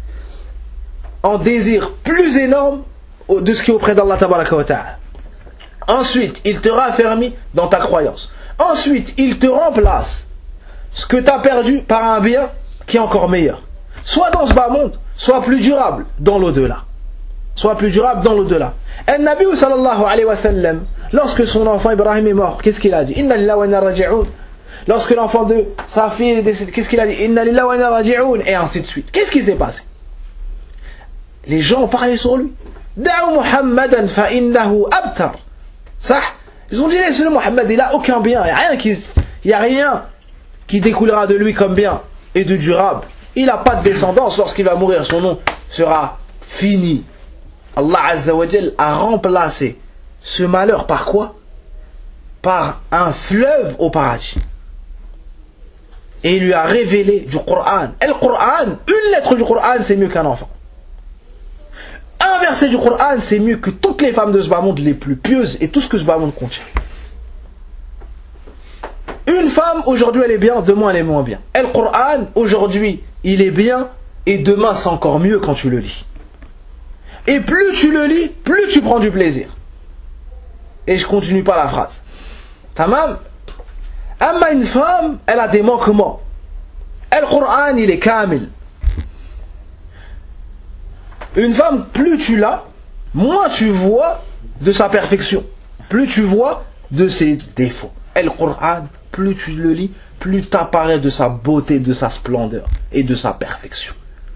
B: en désir plus énorme de ce qui est auprès d'Allah tabaraka wa ta'ala. Ensuite, il te raffermit dans ta croyance. Ensuite, il te remplace ce que tu as perdu par un bien qui est encore meilleur. Soit dans ce bas monde, soit plus durable dans l'au-delà. Soit plus durable dans l'au-delà. Al-Nabi sallallahu alayhi wa sallam, lorsque son enfant Ibrahim est mort, qu'est-ce qu'il a dit? Inna lillahi wa inna raji'un. Lorsque l'enfant de sa fille est décédé, qu'est-ce qu'il a dit? Inna lillahi wa inna raji'un. Et ainsi de suite. Qu'est-ce qui s'est passé? Les gens ont parlé sur lui. Da'u Muhammadan fa innahu abtar. Ça, ils ont dit laissez-le Muhammad, il n'a aucun bien. Il n'y a rien qui, il y a rien qui découlera de lui comme bien et de durable. Il n'a pas de descendance. Lorsqu'il va mourir, son nom sera fini. Allah Azza wa Jal a remplacé ce malheur par quoi? Par un fleuve au paradis. Et il lui a révélé du Coran. Et le Coran, une lettre du Coran, c'est mieux qu'un enfant. Un verset du Coran, c'est mieux que toutes les femmes de ce bas monde les plus pieuses et tout ce que ce bas monde contient. Une femme, aujourd'hui, elle est bien, demain, elle est moins bien. Et le Coran, aujourd'hui, il est bien, et demain, c'est encore mieux quand tu le lis. Et plus tu le lis, plus tu prends du plaisir. Et je continue pas la phrase. Tamam. Amma une femme, elle a des manquements. Et le Coran, il est kamil. Une femme, plus tu l'as, moins tu vois de sa perfection. Plus tu vois de ses défauts. Et le Coran, plus tu le lis, plus t'apparaît de sa beauté, de sa splendeur et de sa perfection.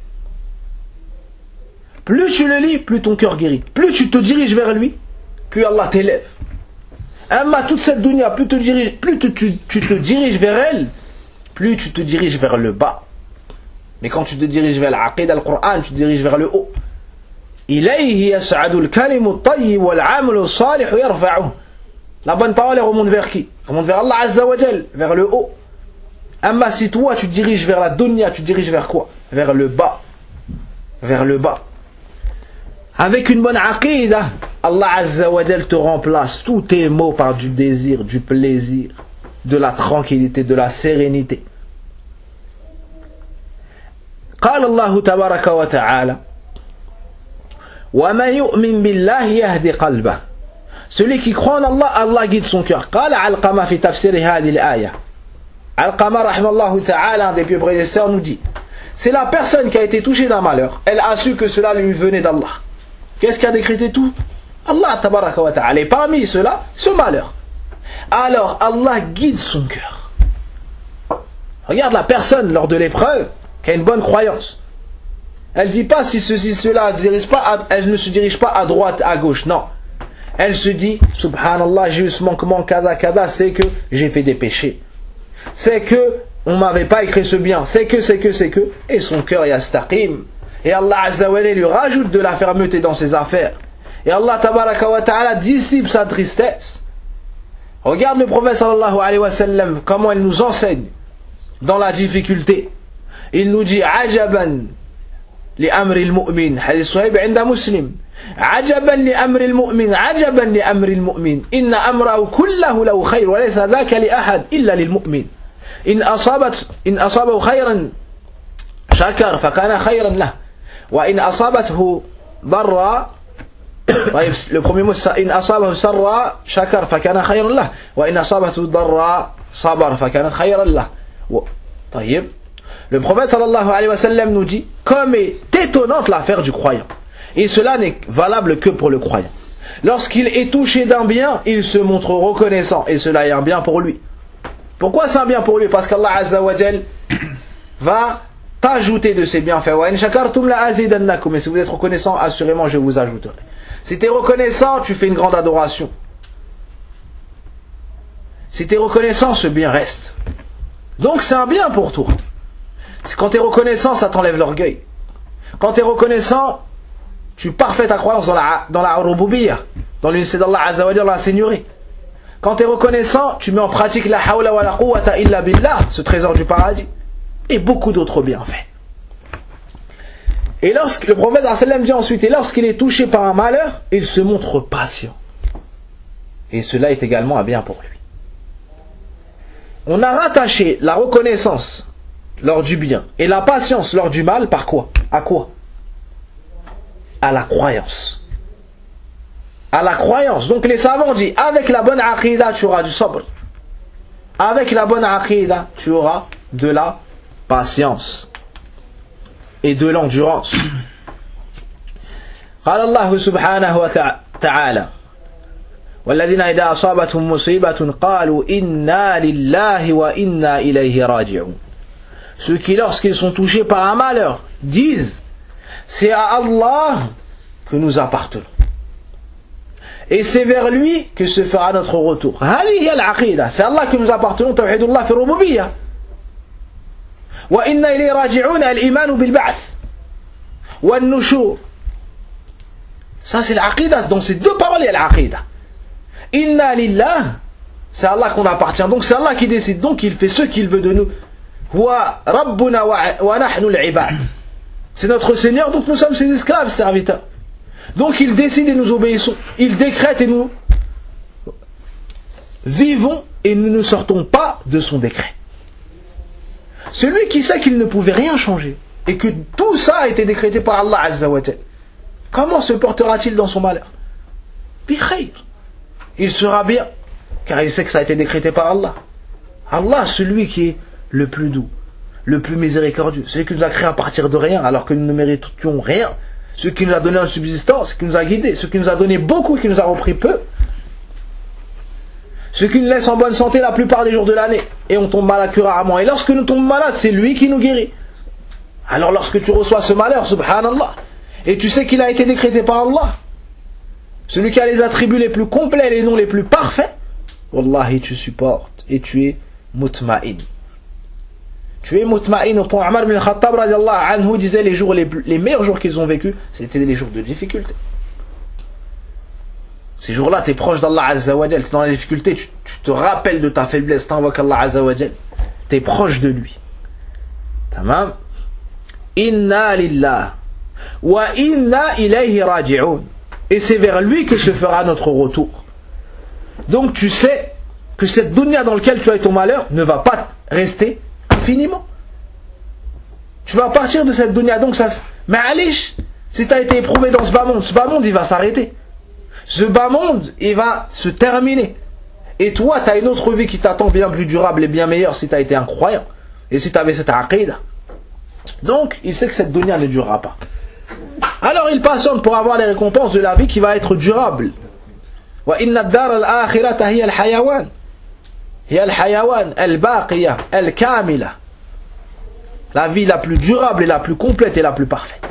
B: Plus tu le lis, plus ton cœur guérit. Plus tu te diriges vers lui, plus Allah t'élève. Amma toute cette dunya, plus, te dirige, plus tu, tu, tu te diriges vers elle, plus tu te diriges vers le bas. Mais quand tu te diriges vers l'aqid al-Qur'an, tu te diriges vers le haut. Ilayhi yas'adu al-kalimu at-tayyib wal-'amalu as-salih yarfa'uhu. La bonne parole elle remonte vers qui? Elle remonte vers Allah Azza wa Jal, vers le haut. Amma si toi tu te diriges vers la dunya, tu te diriges vers quoi? Vers le bas. Vers le bas. Avec une bonne aqidah, Allah Azza wa Jal te remplace tous tes maux par du désir, du plaisir, de la tranquillité, de la sérénité. قال الله تبارك وتعالى وَمَنْ يُؤْمِنْ بِاللَّهِ يَهْدِ قَلْبَهُ. Celui qui croit en Allah, Allah guide son cœur. قال علقمة في تفسير هذه الآية. Alqama rahmallahu ta'ala, un des pieux prédécesseurs, nous dit: c'est la personne qui a été touchée d'un malheur, elle a su que cela lui venait d'Allah. Qu'est-ce qui a décrété tout? Allah tabaraka wa ta'ala. Et parmi cela, ce malheur. Alors Allah guide son cœur. Regarde la personne lors de l'épreuve qui a une bonne croyance. Elle ne dit pas si ceci, cela, elle ne se dirige pas à droite, à gauche, non. Elle se dit, subhanallah, j'ai eu ce manquement, kada, kada, c'est que j'ai fait des péchés. C'est que on m'avait pas écrit ce bien, c'est que, c'est que, c'est que, et son cœur yastaqim. Et Allah Azza wa Jalla lui rajoute de la fermeté dans ses affaires. Et Allah tabaraka wa ta'ala dissipe sa tristesse. Regarde le prophète sallallahu alayhi wa sallam, comment il nous enseigne dans la difficulté. Il nous dit, ajaban li amri al-mu'min, hadith sahih 'inda Muslim. عجبا لأمر المؤمن عجبا لأمر المؤمن إن أمره كله له خير وليس ذاك لأحد إلا للمؤمن إن أصابت إن أصابه خيرا شكر فكان خيرا له وإن أصابته ضرا طيب le premier mot إن أصابه سرا شكر فكان خيرا له وإن أصابته ضرا صبر فكان خيرا له. طيب, le prophète sallallahu alayhi wa sallam nous dit comme est étonnante l'affaire du croyant. Et cela n'est valable que pour le croyant. Lorsqu'il est touché d'un bien, il se montre reconnaissant. Et cela est un bien pour lui. Pourquoi c'est un bien pour lui? Parce qu'Allah Azza wa Jal va t'ajouter de ses bienfaits. Et si vous êtes reconnaissant, assurément je vous ajouterai. Si tu es reconnaissant, tu fais une grande adoration. Si tu es reconnaissant, ce bien reste. Donc c'est un bien pour toi. Quand tu es reconnaissant, ça t'enlève l'orgueil. Quand tu es reconnaissant, tu parfais ta croyance dans la, dans la rububiyya, dans l'unité d'Allah Azza wa Jalla, la seigneurie. Quand tu es reconnaissant, tu mets en pratique la hawla wa la quwwata illa billah, ce trésor du paradis, et beaucoup d'autres bienfaits. Et lorsque le prophète sallam dit ensuite, et lorsqu'il est touché par un malheur, il se montre patient. Et cela est également un bien pour lui. On a rattaché la reconnaissance lors du bien et la patience lors du mal par quoi? À quoi? À la croyance. À la croyance. Donc les savants disent, avec la bonne aqidah, tu auras du sabr. Avec la bonne aqidah, tu auras de la patience et de l'endurance. قال الله سبحانه وتعالى والذين إذا أصابتهم مصيبة قالوا إنا لله وإنا إليه راجعون. Ceux qui lorsqu'ils sont touchés par un malheur disent, c'est à Allah que nous appartenons. Et c'est vers lui que se fera notre retour. C'est Allah que nous appartenons. Tawhidullah fi rububiyyah. Wa inna ilayhi raji'un al-iman bil ba'th wa an-nushur. Ça c'est l'aqidah. Dans ces deux paroles il y a l'aqidah. Inna lillah, c'est Allah qu'on appartient. Donc c'est Allah qui décide. Donc il fait ce qu'il veut de nous. Wa rabbuna wa nahnu al-ibad. C'est notre Seigneur, donc nous sommes ses esclaves, serviteurs. Donc il décide et nous obéissons. Il décrète et nous vivons et nous ne sortons pas de son décret. Celui qui sait qu'il ne pouvait rien changer et que tout ça a été décrété par Allah Azza wa Jalla, comment se portera-t-il dans son malheur? Bi khayr. Il sera bien, car il sait que ça a été décrété par Allah. Allah, celui qui est le plus doux, le plus miséricordieux, celui qui nous a créé à partir de rien alors que nous ne méritions rien, celui qui nous a donné une subsistance, qui nous a guidés, celui qui nous a donné beaucoup et qui nous a repris peu, Ce qui nous laisse en bonne santé la plupart des jours de l'année. Et on tombe malade que rarement. Et lorsque nous tombons malades, c'est lui qui nous guérit. Alors lorsque tu reçois ce malheur, subhanallah, et tu sais qu'il a été décrété par Allah, celui qui a les attributs les plus complets, les noms les plus parfaits, wallahi tu supportes et tu es mutma'in. Tu es mutma'in. Au point Omar ibn al-Khattab radiallahu anhu disait les jours les, les meilleurs jours qu'ils ont vécu, c'était les jours de difficulté. Ces jours-là, tu es proche d'Allah Azza wa Jal, tu es dans la difficulté, tu, tu te rappelles de ta faiblesse, tu invoques Allah Azza wa Jal, tu es proche de lui. Tamam. Inna lillah wa inna ilayhi raji'un. Et c'est vers lui que se fera notre retour. Donc tu sais que cette dunya dans laquelle tu as ton malheur ne va pas rester infiniment. Tu vas partir de cette dunya, donc ça. Mais alish, si tu as été éprouvé dans ce bas monde, ce bas monde il va s'arrêter. Ce bas monde il va se terminer. Et toi tu as une autre vie qui t'attend bien plus durable et bien meilleure si tu as été un croyant. Et si tu avais cette aqidah. Donc il sait que cette dunya ne durera pas. Alors il patiente pour avoir les récompenses de la vie qui va être durable. Wa inna ad-dar al-akhirata hiya al-hayawan. Hiya al-hayawan al-baqiya al-kamila. La vie la plus durable et la plus complète et la plus parfaite.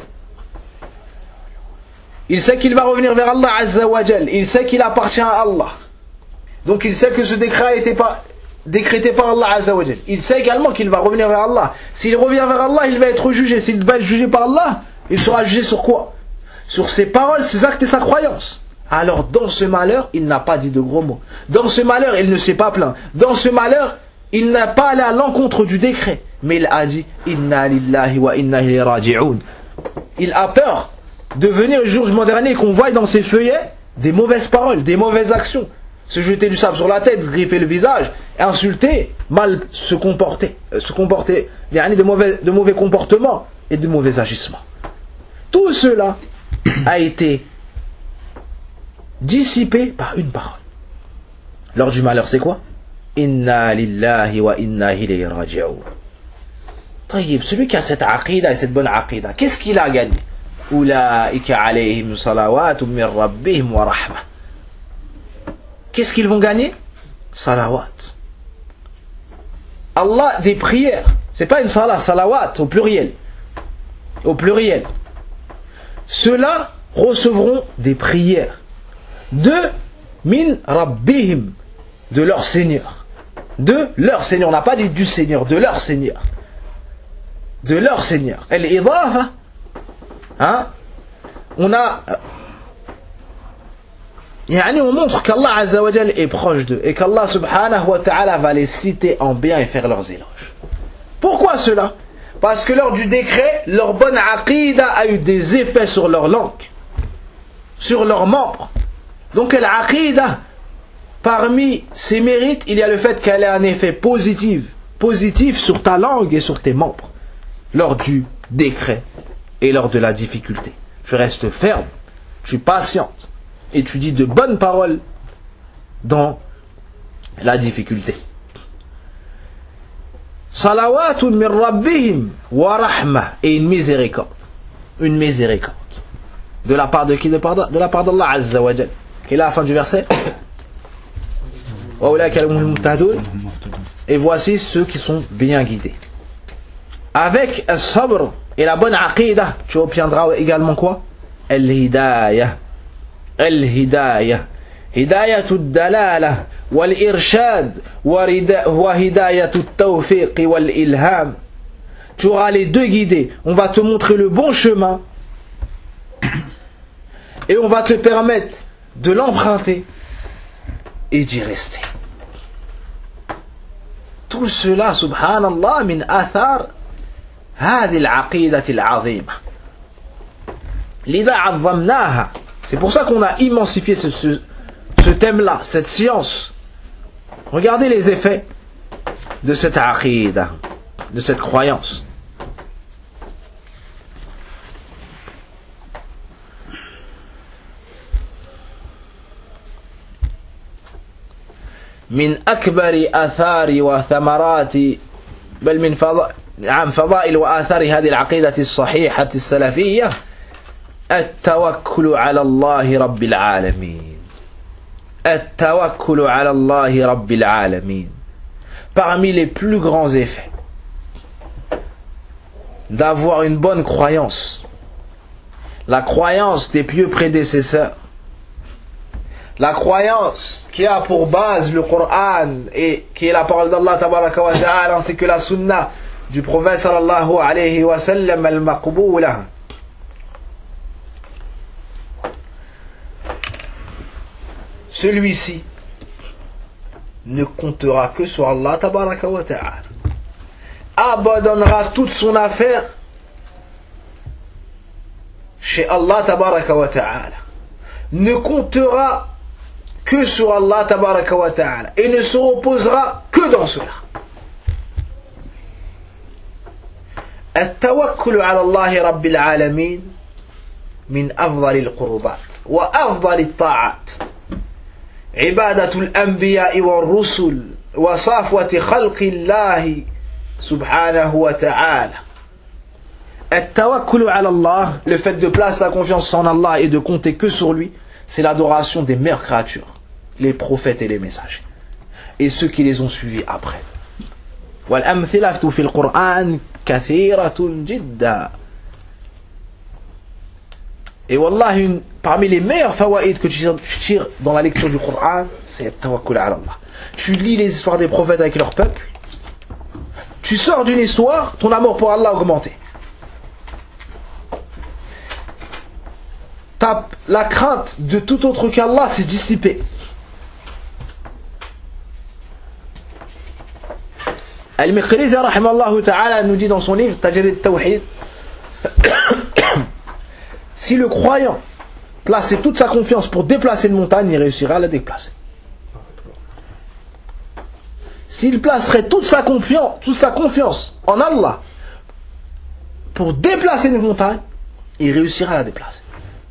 B: Il sait qu'il va revenir vers Allah Azza wa Jal. Il sait qu'il appartient à Allah. Donc il sait que ce décret a été pas décrété par Allah Azza wa Jal. Il sait également qu'il va revenir vers Allah. S'il revient vers Allah, il va être jugé. S'il va être jugé par Allah, il sera jugé sur quoi? Sur ses paroles, ses actes et sa croyance. Alors dans ce malheur, il n'a pas dit de gros mots. Dans ce malheur, il ne s'est pas plaint. Dans ce malheur, il n'a pas allé à l'encontre du décret. Mais il a dit Inna lillahi wa inna ilayhi raji'un. Il a peur de venir le jour du dernier qu'on voit dans ses feuillets des mauvaises paroles, des mauvaises actions. Se jeter du sable sur la tête, griffer le visage, insulter, mal se comporter, euh, se comporter, il y a de mauvais, de mauvais comportements et de mauvais agissements. Tout cela a été dissipé par une parole. Lors du malheur, c'est quoi? Inna lillahi wa inna ilayhi raji'un. Taïb, celui qui a cette aqida et cette bonne aqida, qu'est-ce qu'il a gagné? Ulaika alayhim salawatu min rabbihim wa rahma. Qu'est-ce qu'ils vont gagner? Salawat. Allah, des prières. C'est pas une salat, salawat au pluriel. Au pluriel. Ceux-là recevront des prières de min rabbihim, de leur Seigneur. De leur Seigneur. On n'a pas dit du Seigneur, de leur Seigneur. De leur Seigneur. Al-idaha, hein? On a. Yani on montre qu'Allah Azza wa Jal est proche d'eux et qu'Allah subhanahu wa ta'ala va les citer en bien et faire leurs éloges. Pourquoi cela? Parce que lors du décret, leur bonne aqida a eu des effets sur leur langue, sur leurs membres. Donc l'aqida, parmi ses mérites, il y a le fait qu'elle ait un effet positif, positif sur ta langue et sur tes membres, lors du décret et lors de la difficulté. Tu restes ferme, tu patientes et tu dis de bonnes paroles dans la difficulté. Salawatun min rabbihim wa rahma, et une miséricorde. Une miséricorde. De la part de qui? De la part d'Allah Azza wa Jal. Quelle est la fin du verset? Et voici ceux qui sont bien guidés. Avec al-sabr et la bonne aqidah, tu obtiendras également quoi? Al-hidayah. Al-hidayah. Hidayatul dalalah. والإرشاد وهداية التوفيق والإلهام. Tu auras les deux guidés. On va te montrer le bon chemin et on va te permettre de l'emprunter et d'y rester. Tout cela, subhanallah, min athar هذه العقيدة العظيمة. لذا عظمناها. C'est pour ça qu'on a immensifié ce, ce, ce thème-là, cette science. Regardez les effets de cette aqida, de cette croyance. من أكبر آثار وثمرات بل من عن فضائل وآثار هذه العقيدة الصحيحة السلفية التوكل على الله رب العالمين. At-tawakkulu ala Allahi rabbil alamin. Parmi les plus grands effets d'avoir une bonne croyance, la croyance des pieux prédécesseurs, la croyance qui a pour base le Coran et qui est la parole d'Allah tabaraka wa ta'ala, ainsi que la sunna du prophète sallallahu alayhi wa sallam al-maqboulah. Celui-ci ne comptera que sur Allah tabaraka wa ta'ala, abandonnera toute son affaire chez Allah tabaraka wa ta'ala, ne comptera que sur Allah tabaraka wa ta'ala et ne se reposera que dans cela. التوكل على الله رب العالمين من أفضل القربات وأفضل الطاعات، عبادة الأنبياء والرسل وصفوة خلق الله سبحانه وتعالى. التوكل على الله, le fait de placer sa confiance en Allah et de compter que sur lui, c'est l'adoration des meilleures créatures, les prophètes et les messagers, et ceux qui les ont suivis après. والأمثلة في القرآن كثيرة جدا. Et wallah, une, parmi les meilleurs fawaïd que tu tires dans la lecture du Coran, c'est tawakkul ala Allah. Tu lis les histoires des prophètes avec leur peuple, tu sors d'une histoire, ton amour pour Allah a augmenté. Ta, la crainte de tout autre qu'Allah s'est dissipée. Al-Miqrizi rahimallahu ta'ala nous dit dans son livre Tajalid al-Tawhid, si le croyant plaçait toute sa confiance pour déplacer une montagne, il réussira à la déplacer. S'il placerait toute sa confiance, toute sa confiance en Allah pour déplacer une montagne, il réussira à la déplacer.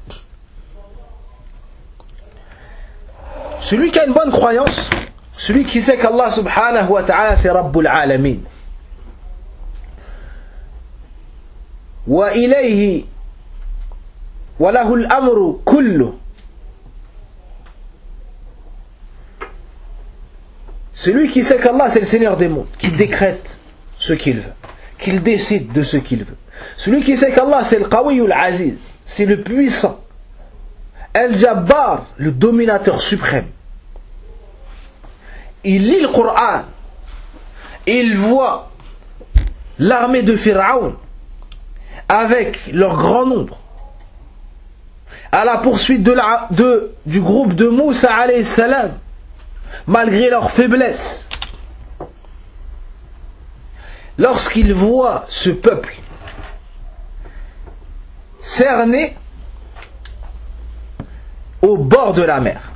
B: Celui qui a une bonne croyance, celui qui sait qu'Allah subhanahu wa ta'ala c'est Rabbul Alamin, wa ilayhi wa lahu al-amru kullu, celui qui sait qu'Allah c'est le Seigneur des mondes, qui décrète ce qu'il veut, qu'il décide de ce qu'il veut, celui qui sait qu'Allah c'est le Qawi ou l'Aziz, c'est le puissant, Al-Jabbar, le dominateur suprême. Il lit le Coran, il voit l'armée de Pharaon avec leur grand nombre à la poursuite de la, de, du groupe de Moussa alayhi salam, malgré leur faiblesse. Lorsqu'il voit ce peuple cerné au bord de la mer,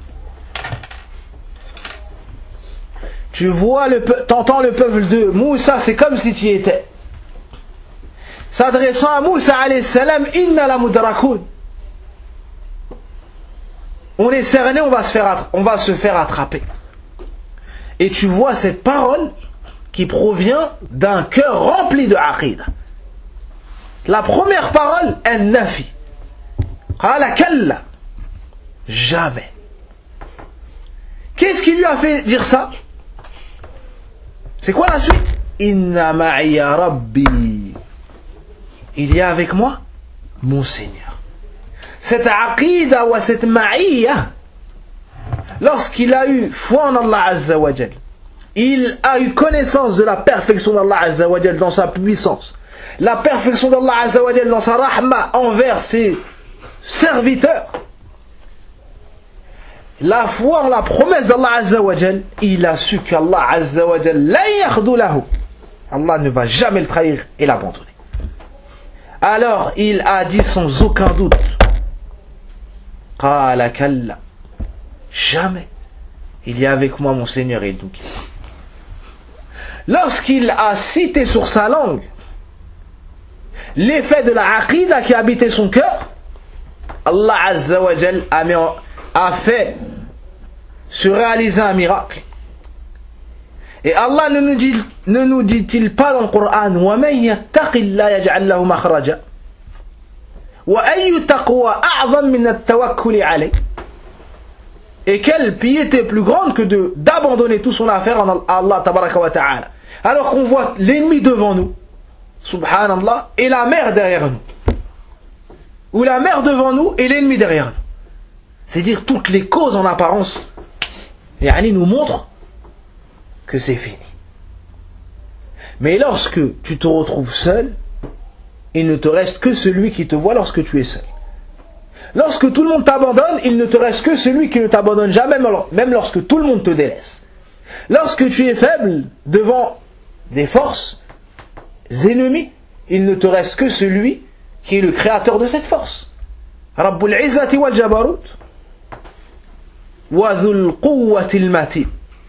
B: tu vois le t'entends le peuple de Moussa, c'est comme si tu y étais, s'adressant à Moussa alayhi salam, inna la mudrakoun, on est cerné, on va se faire on va se faire attraper. Et tu vois cette parole qui provient d'un cœur rempli de aqida. La première parole, an-nafi, qala kalla, jamais. Qu'est-ce qui lui a fait dire ça? C'est quoi la suite? Inna ma'iya rabbi, il y a avec moi mon Seigneur. Cette aqida ou cette ma'iyya, lorsqu'il a eu foi en Allah Azza wa Jal, il a eu connaissance de la perfection d'Allah Azza wa Jal dans sa puissance, la perfection d'Allah Azza wa Jal dans sa rahma envers ses serviteurs, la foi en la promesse d'Allah Azza wa Jal, il a su qu'Allah Azza wa Jal la yakhdulahu, Allah ne va jamais le trahir et l'abandonner. Alors il a dit sans aucun doute, qala kalla, jamais, il y a avec moi mon Seigneur et donc. Lorsqu'il a cité sur sa langue l'effet de la aqida qui habitait son cœur, Allah Azza wa Jal a, mis en, a fait se réaliser un miracle. Et Allah ne nous, dit, ne nous dit-il pas dans le Coran, وَمَنْ يَتَّقِ اللَّهَ يَجْعَلْ لَهُ مَخْرَجًا وَأَيُّ تَقْوَى أَعْظَمْ مِنَ التَّوَكُّلِ عَلَيْهِ. Et quelle piété plus grande que de, d'abandonner tout son affaire à Allah tabaraka wa ta'ala. Alors qu'on voit l'ennemi devant nous, subhanallah, et la mer derrière nous. Ou la mer devant nous et l'ennemi derrière nous. C'est-à-dire toutes les causes en apparence, yani nous montrent que c'est fini. Mais lorsque tu te retrouves seul, il ne te reste que celui qui te voit lorsque tu es seul. Lorsque tout le monde t'abandonne, il ne te reste que celui qui ne t'abandonne jamais, même lorsque tout le monde te délaisse. Lorsque tu es faible devant des forces ennemies, il ne te reste que celui qui est le créateur de cette force. Rabbul Izzati wal Jabarut wa dhul Quwwati al Matin.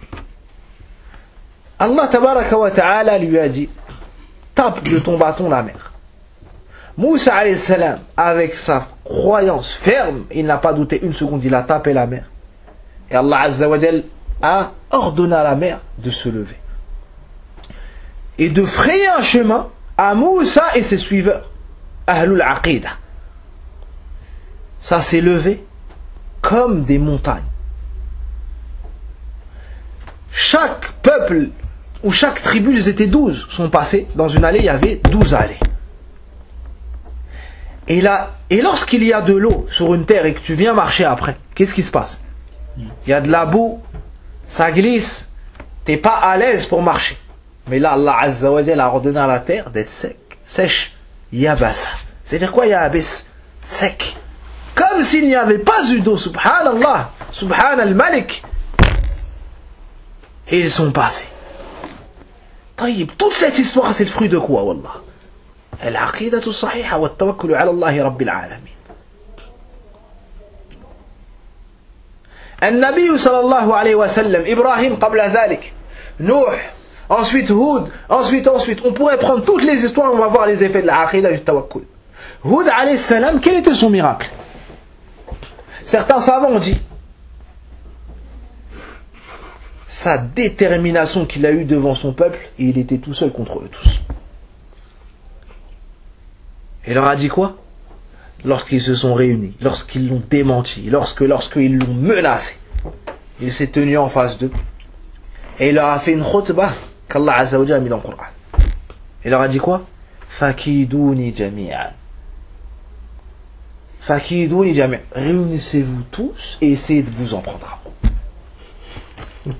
B: Allah tabaraka wa ta'ala lui a dit, tape de ton bâton la mer. Moussa alayhi salam, avec sa croyance ferme, il n'a pas douté une seconde, il a tapé la mer. Et Allah azza wa jal a ordonné à la mer de se lever. Et de frayer un chemin à Moussa et ses suiveurs, Ahlul Aqida. Ça s'est levé comme des montagnes. Chaque peuple ou chaque tribu, ils étaient douze, sont passés. Dans une allée, il y avait douze allées. Et, là, et lorsqu'il y a de l'eau sur une terre et que tu viens marcher après, qu'est-ce qui se passe? Il y a de la boue, ça glisse, t'es pas à l'aise pour marcher. Mais là, Allah Azza wa Jalla a ordonné à la terre d'être sec, sèche, yabasa. C'est-à-dire quoi, yabis? Sec. Comme s'il n'y avait pas eu d'eau, subhanallah, subhanal malik. Et ils sont passés. Taïb, toute cette histoire, c'est le fruit de quoi, wallah? العقيدة الصحيحة والتوكل على الله رب العالمين. النبي صلى الله عليه وسلم, Ibrahim قبل ذلك, Nuh, ensuite Hud, ensuite, ensuite. On pourrait prendre toutes les histoires, on va voir les effets de la aqida et du tawakkul. Hud alayhi salam, quel était son miracle? Certains savants ont dit sa détermination qu'il a eue devant son peuple, et il était tout seul contre eux tous. Il leur a dit quoi? Lorsqu'ils se sont réunis, lorsqu'ils l'ont démenti, lorsque, lorsqu'ils l'ont menacé, il s'est tenu en face d'eux et il leur a fait une khutbah qu'Allah Azza wa Jalla a mis dans le Coran. Il leur a dit quoi? Fakidouni jami'an. Fakidouni jami'an. Réunissez-vous tous et essayez de vous en prendre à moi.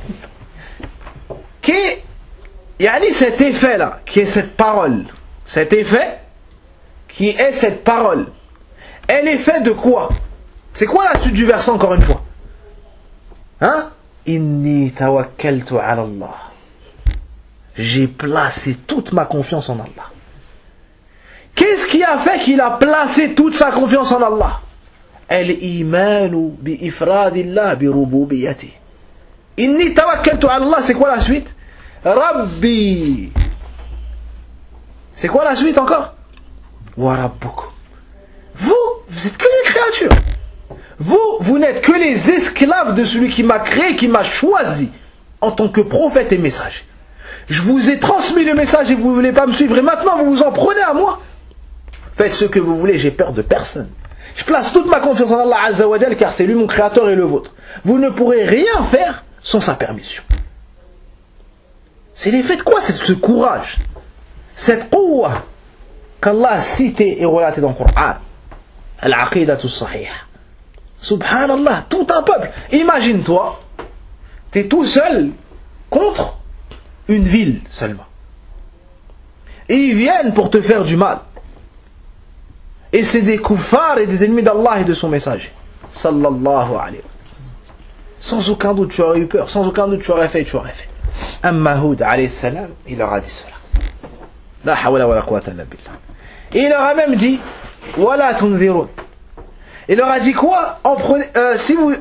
B: Qui, yani cet effet là, qui est cette parole, cet effet qui est cette parole, elle est faite de quoi? C'est quoi la suite du verset encore une fois? Hein? Inni tawakkaltu ala Allah. J'ai placé toute ma confiance en Allah. Qu'est-ce qui a fait qu'il a placé toute sa confiance en Allah? Al-imanu bi ifradillah bi rububiyyati. Inni tawakkaltu ala Allah, c'est quoi la suite? Rabbi. C'est quoi la suite encore? Wa rabbukum. Vous, vous êtes que les créatures. Vous, vous n'êtes que les esclaves de celui qui m'a créé, qui m'a choisi en tant que prophète et messager. Je vous ai transmis le message et vous ne voulez pas me suivre et maintenant vous vous en prenez à moi. Faites ce que vous voulez, j'ai peur de personne. Je place toute ma confiance en Allah Azza wa Jal car c'est lui mon créateur et le vôtre. Vous ne pourrez rien faire sans sa permission. C'est l'effet de quoi ce courage, cette quwwa qu'Allah a cité et relaté dans le Coran? Al-aqidatu sahiha. Subhanallah, tout un peuple. Imagine-toi, tu es tout seul contre une ville seulement. Et ils viennent pour te faire du mal. Et c'est des kuffars et des ennemis d'Allah et de son messager. Sallallahu alayhi wa sallam. Sans aucun doute tu aurais eu peur, sans aucun doute tu aurais fait, tu aurais fait. Amma Hud alayhi salam, il leur a dit cela. La hawla wa la quwwata illa billah. Et il leur a même dit wala tunzirun. Il leur a dit quoi? En prenez, euh, si vous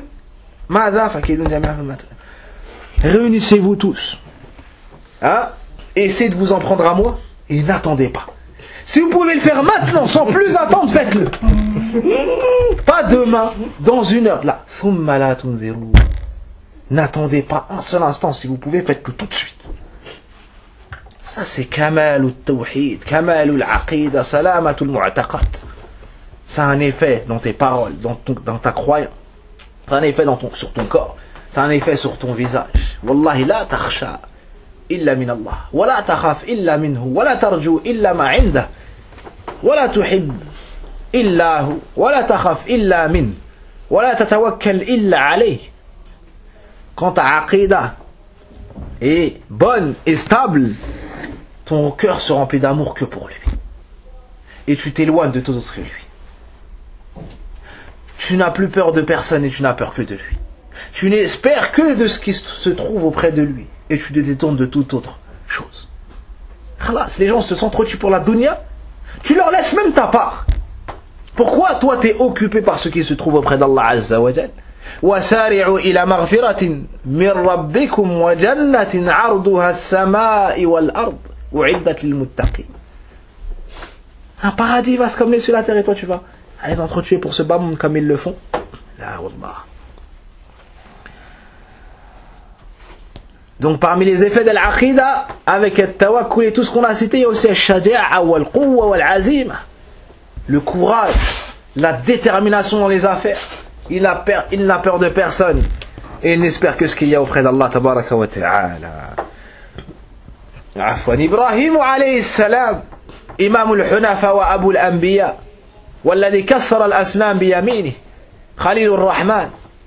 B: réunissez-vous tous, hein, et essayez de vous en prendre à moi et n'attendez pas. Si vous pouvez le faire maintenant sans plus attendre, faites-le. Pas demain, dans une heure. Là, n'attendez pas un seul instant. Si vous pouvez, faites-le tout de suite. Ça c'est kamal al-tawhid, kamal al-aqida, salamat al-mu'taqad. Ça a un effet dans tes paroles, dans, ton, dans ta croyance. Ça a un effet dans ton, sur ton corps, ça a un effet sur ton visage. Wallahi la takhsha illa min Allah, wa la takhaf illa minhu, wa la tarju illa ma indah, wa la tuhib illa hu, wa la takhaf illa min, wa la tatawakkal illa alayh. Quand ta aqida est bonne et stable, ton cœur se remplit d'amour que pour lui. Et tu t'éloignes de tout autre que lui. Tu n'as plus peur de personne et tu n'as peur que de lui. Tu n'espères que de ce qui se trouve auprès de lui. Et tu te détournes de toute autre chose. Khalas, les gens se s'entretuent pour la dunya, tu leur laisses même ta part. Pourquoi toi tu es occupé par ce qui se trouve auprès d'Allah Azza wa Jal? وَسَارِعُوا إِلَى مَغْفِرَةٍ مِّن رَبِّكُمْ وَجَنَّةٍ عَرْضُهَا السَّمَاءِ وَالْأَرْضِ أُعِدَّتْ لِلْمُتَّقِينَ. Un paradis vaste comme les cieux et la terre, et toi tu vas aller t'entretuer pour ce bas monde comme ils le font. La wallah. Donc parmi les effets de l'aqida, avec le tawakkul et tout ce qu'on a cité, il y a aussi le shaja'a wal quwwa wal azima, le courage, la détermination dans les affaires. Il n'a peur, il n'a peur de personne et il n'espère que ce qu'il y a auprès d'Allah tabaraka wa ta'ala. Afwan Ibrahim alayhi salam, imam al-hunafa wa abu al-anbiya, والذي كسر الأسنام بيمينه خليل الرحمن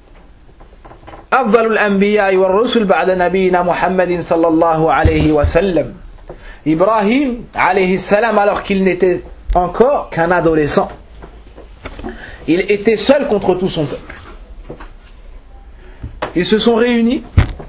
B: أفضل الأنبياء والرسل بعد نبينا محمد صلى الله عليه وسلم. Ibrahim alayhi salam, alors qu'il n'était encore qu'un adolescent, il était seul contre tout son peuple. Ils se sont réunis.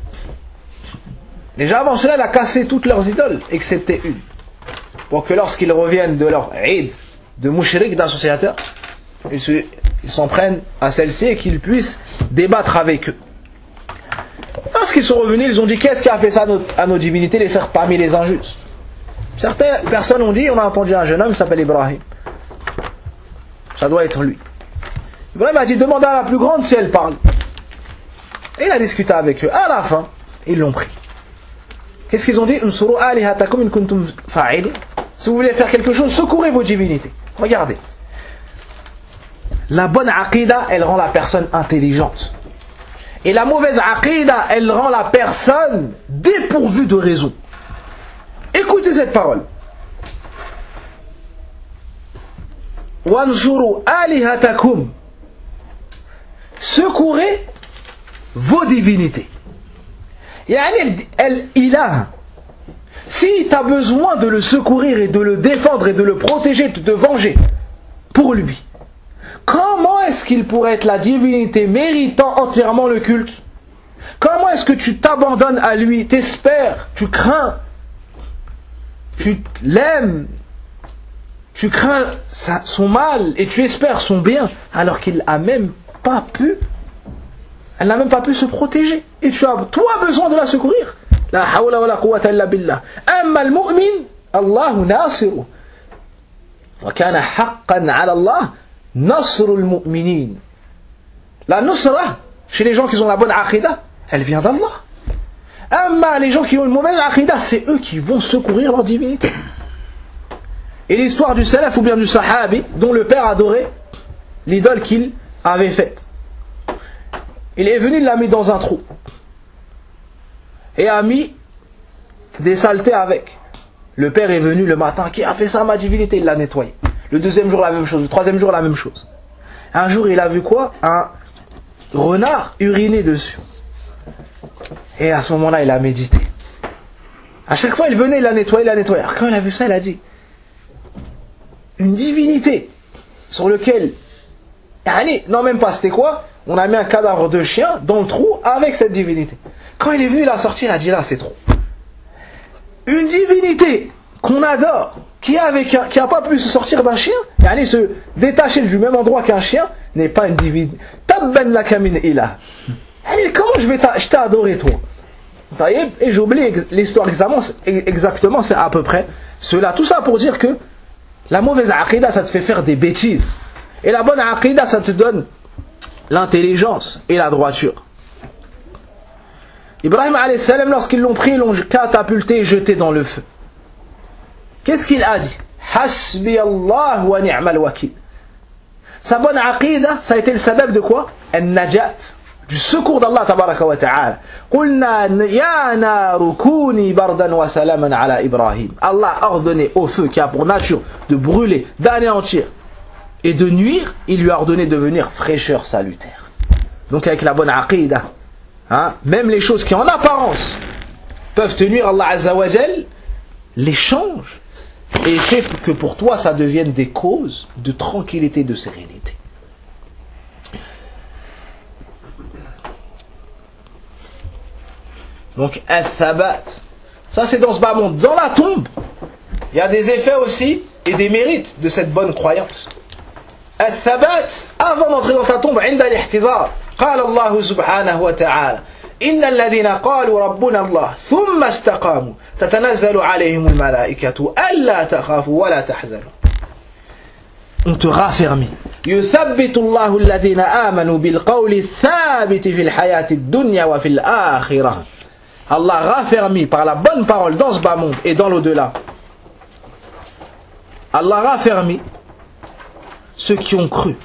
B: Déjà avant cela, il a cassé toutes leurs idoles, excepté une, pour que lorsqu'ils reviennent de leur Eid de mouchrik, d'associateurs, ils, se, ils s'en prennent à celle-ci et qu'ils puissent débattre avec eux. Lorsqu'ils sont revenus, ils ont dit: qu'est-ce qui a fait ça à nos, à nos divinités, les certes parmi les injustes? Certaines personnes ont dit: on a entendu un jeune homme qui s'appelle Ibrahim, ça doit être lui. Ibrahim a dit: demandez à la plus grande si elle parle. Et il a discuté avec eux. À la fin, ils l'ont pris. Qu'est-ce qu'ils ont dit? Si vous voulez faire quelque chose, secourez vos divinités. Regardez. La bonne aqida, elle rend la personne intelligente. Et la mauvaise aqida, elle rend la personne dépourvue de raison. Écoutez cette parole. Wansuru alihatakum. Secourez vos divinités. Yani el-ilah. Si tu as besoin de le secourir et de le défendre et de le protéger, de te venger pour lui, comment est-ce qu'il pourrait être la divinité méritant entièrement le culte? Comment est-ce que tu t'abandonnes à lui, t'espères, tu crains, tu l'aimes, tu crains sa, son mal et tu espères son bien, alors qu'il n'a même pas pu, elle n'a même pas pu se protéger. Et tu as, toi, besoin de la secourir. La hawla wa la quwwata illa billah. Amma al-mu'min, Allahu nasiru. Wa kana haqqan ala Allah nasru al-mu'minin. La nusra, chez les gens qui ont la bonne aqida, elle vient d'Allah. Amma les gens qui ont une mauvaise aqida, c'est eux qui vont secourir leur divinité. Et l'histoire du salaf ou bien du sahabi, dont le père adorait l'idole qu'il avait faite. Il est venu, il l'a mis dans un trou. Et a mis des saletés avec. Le père est venu le matin: qui a fait ça, ma divinité? Il l'a nettoyé. Le deuxième jour, la même chose. Le troisième jour, la même chose. Un jour, il a vu quoi? Un renard uriner dessus. Et à ce moment-là, il a médité. À chaque fois, il venait, il l'a nettoyé, il l'a nettoyé. Alors, quand il a vu ça, il a dit: une divinité sur lequel... Allez, non, même pas, c'était quoi? On a mis un cadavre de chien dans le trou avec cette divinité. Quand il est venu, il a sorti, il a dit: là, c'est trop. Une divinité qu'on adore, qui a pas pu se sortir d'un chien, et aller se détacher du même endroit qu'un chien, n'est pas une divinité. Tabban laka min ilah. Comment je vais je t'ai adoré, toi? Et j'ai oublié l'histoire exactement, c'est à peu près cela. Tout ça pour dire que la mauvaise aqida, ça te fait faire des bêtises. Et la bonne aqida, ça te donne l'intelligence et la droiture. Ibrahim alayhi salam, lorsqu'ils l'ont pris, ils l'ont catapulté et jeté dans le feu. Qu'est-ce qu'il a dit? Hasbi Allah wa ni'mal wakil. Sa bonne aqida, ça a été le sabab de quoi? Al-najat. du secours d'Allah tabaraka wa ta'ala. Qulna ya naru kuni bardan wa salaman ala Ibrahim. Allah a ordonné au feu qui a pour nature de brûler, d'anéantir et de nuire, il lui a ordonné de devenir fraîcheur salutaire. Donc avec la bonne aqidah, hein, même les choses qui en apparence peuvent te nuire, Allah Azza wa Jal les change et fait que pour toi ça devienne des causes de tranquillité, de sérénité. Donc, al-thabat, ça c'est dans ce bas monde. Dans la tombe, il y a des effets aussi et des mérites de cette bonne croyance. Al-thabat, avant d'entrer dans ta tombe, عند الاحتضار, قال الله سبحانه وتعالى إن الذين قالوا ربنا الله ثم استقاموا تتنزل عليهم الملائكة ألا تخافوا ولا تحزنوا. On te raffermit. يثبت الله الذين آمنوا بالقول الثابت في الحياة الدنيا وفي الآخرة. Allah raffermit par la bonne parole dans ce bas monde et dans l'au-delà. Allah raffermit ceux qui ont cru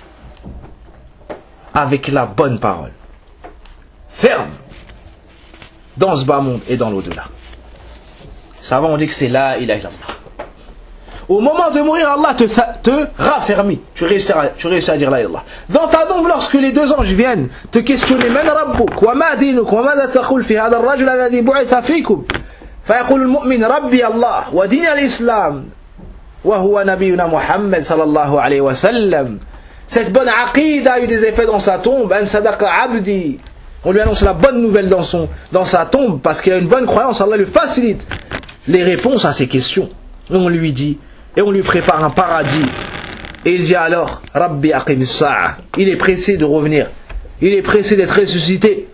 B: avec la bonne parole. Ferme dans ce bas monde et dans l'au-delà. Ça va, on dit que c'est la ilaha illallah. Au moment de mourir, Allah te, te raffermit. Tu réussis, à, tu réussis à dire la ilaha. Dans ta tombe, lorsque les deux anges viennent te questionner, Man rabbuk, wa ma dinuk, wa ma taqul fi hadha ar-rajul alladhi bu'itha fikum, fayaqulu al-mu'min rabbi Allah wa din al-islam wa huwa nabiyyuna Muhammad sallallahu alayhi wa sallam. Cette bonne aqida a eu des effets dans sa tombe. An sadaqa abdi. On lui annonce la bonne nouvelle dans, son, dans sa tombe parce qu'il a une bonne croyance. Allah lui facilite les réponses à ses questions. Et on lui dit, et on lui prépare un paradis. Et il dit alors, Rabbi aqim as-sa'a. Il est pressé de revenir. Il est pressé d'être ressuscité.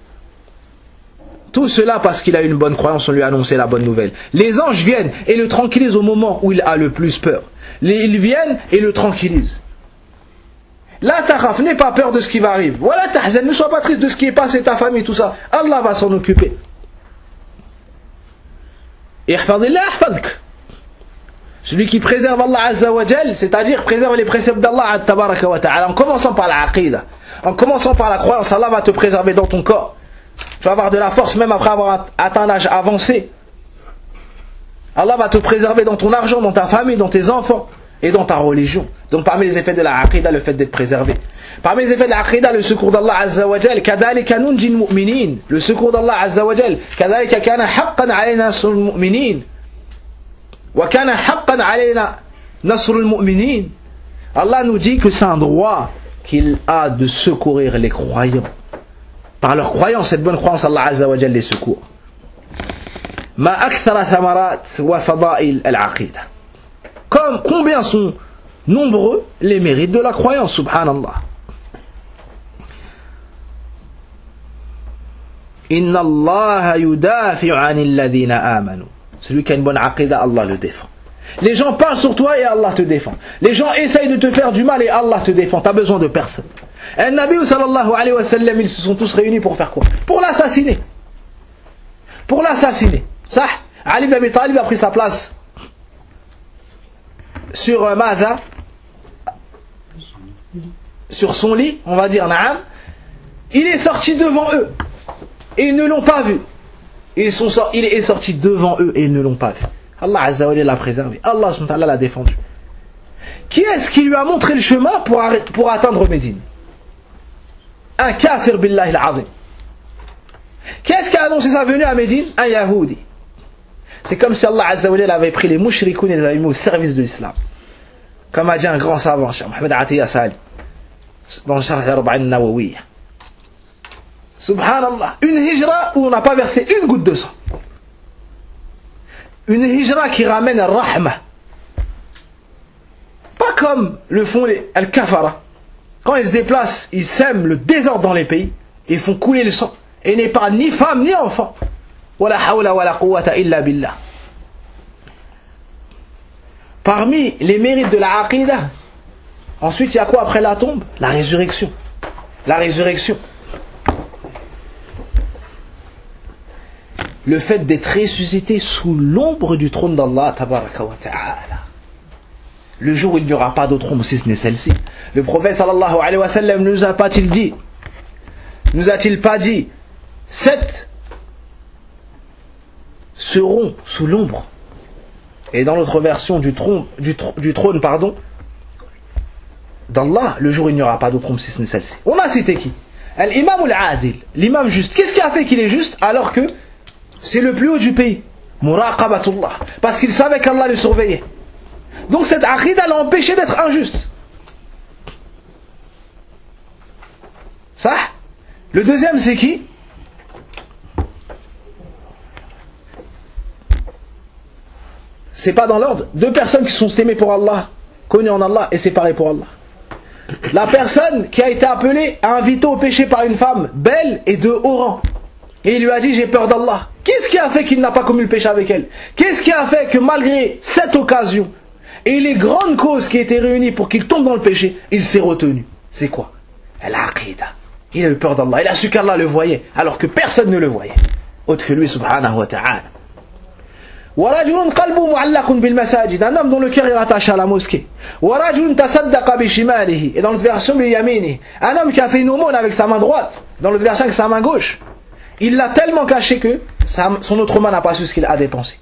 B: Tout cela parce qu'il a une bonne croyance, on lui a annoncé la bonne nouvelle. Les anges viennent et le tranquillisent au moment où il a le plus peur. Ils viennent et le tranquillisent. La takhaf, n'aie pas peur de ce qui va arriver. Voilà tahzan, ne sois pas triste de ce qui est passé, ta famille, tout ça. Allah va s'en occuper. Ihfadillah ahfadk. Celui qui préserve Allah Azza wa Jal, c'est-à-dire préserve les préceptes d'Allah tabaraka wa ta'ala, en commençant par la aqida, en commençant par la croyance, Allah va te préserver dans ton corps. Tu vas avoir de la force même après avoir atteint un âge avancé. Allah va te préserver dans ton argent, dans ta famille, dans tes enfants et dans ta religion. Donc parmi les effets de la aqida, le fait d'être préservé. Parmi les effets de la aqida, le secours d'Allah Azza wa Jal, kadhalika nunjil mu'minin, le secours d'Allah Azza wa Jal, kadhalika kana haqqan alayna nasrul mu'minin. Wa kana haqqan alayna nasrul mu'minin. Allah nous dit que c'est un droit qu'il a de secourir les croyants. Par leur croyance, cette bonne croyance, Allah Azza wa Jal les secourt. Ma akthara thamarat wa fada'il al-aqida. Comme combien sont nombreux les mérites de la croyance, subhanallah. Inna Allah yudafi'u 'anil ladhina amanu. Celui qui a une bonne aqida, Allah le défend. Les gens parlent sur toi et Allah te défend. Les gens essayent de te faire du mal et Allah te défend. Tu n'as besoin de personne. Et le Nabi sallallahu alayhi wa sallam, ils se sont tous réunis pour faire quoi? Pour l'assassiner. Pour l'assassiner. Ça, Ali ibn Abi Talib a pris sa place sur euh, Madha, sur son lit, on va dire, Naam. Il est sorti devant eux et ils ne l'ont pas vu. Ils sont sortis, il est sorti devant eux et ils ne l'ont pas vu. Allah Azza wa Jalla l'a préservé. Allah subhanahu wa ta'ala l'a défendu. Qui est-ce qui lui a montré le chemin pour, pour atteindre Médine? Un kafir billahi al-azim. Qui est-ce qui a annoncé sa venue à Médine? Un Yahoudi. C'est comme si Allah Azza wa Jalla avait pris les mushrikoun et les avait mis au service de l'islam. Comme a dit un grand savant, Cheikh Mohamed Atiya Sali, dans le Sharh Arba'in Nawawiyya. Subhanallah, une hijra où on n'a pas versé une goutte de sang. Une hijra qui ramène al rahma. Pas comme le font les al-kafara. Quand ils se déplacent, ils sèment le désordre dans les pays et font couler le sang. Et n'épargnent ni femmes ni enfants. Wala hawla wala quwwata illa billah. Parmi les mérites de la aqida, ensuite il y a quoi après la tombe? La résurrection. La résurrection. Le fait d'être ressuscité sous l'ombre du trône d'Allah tabaraka wa ta'ala. Le jour où il n'y aura pas d'autre ombre si ce n'est celle-ci. Le prophète sallallahu alayhi wa sallam nous a pas-il dit Nous a-t-il pas dit sept seront sous l'ombre? Et dans l'autre version du trône, du, tr- du trône pardon, d'Allah, le jour où il n'y aura pas d'autre ombre si ce n'est celle-ci. On a cité qui? L'imam ou l'adil, l'imam juste. Qu'est-ce qui a fait qu'il est juste alors que c'est le plus haut du pays? Muraqabatullah. Parce qu'il savait qu'Allah le surveillait. Donc cette aqidah l'a empêché d'être injuste. Ça? Le deuxième c'est qui? C'est pas dans l'ordre. Deux personnes qui sont aimées pour Allah, connues en Allah et séparées pour Allah. La personne qui a été appelée à inviter au péché par une femme belle et de haut rang. Et il lui a dit j'ai peur d'Allah. Qu'est-ce qui a fait qu'il n'a pas commis le péché avec elle? Qu'est-ce qui a fait que malgré cette occasion et les grandes causes qui étaient réunies pour qu'il tombe dans le péché, il s'est retenu? C'est quoi? Al-Aqidah. Il a eu peur d'Allah. Il a su qu'Allah le voyait alors que personne ne le voyait. Autre que lui subhanahu wa ta'ala. ورجل قلبه معلق بالمساجد, un homme dont le cœur est rattaché à la mosquée. ورجل تصدق بشماله, et dans l'autre version بيمينه, un homme qui a fait une aumône avec sa main droite, dans l'autre version avec sa main gauche. Il l'a tellement caché que sa, son autre main n'a pas su ce qu'il a dépensé.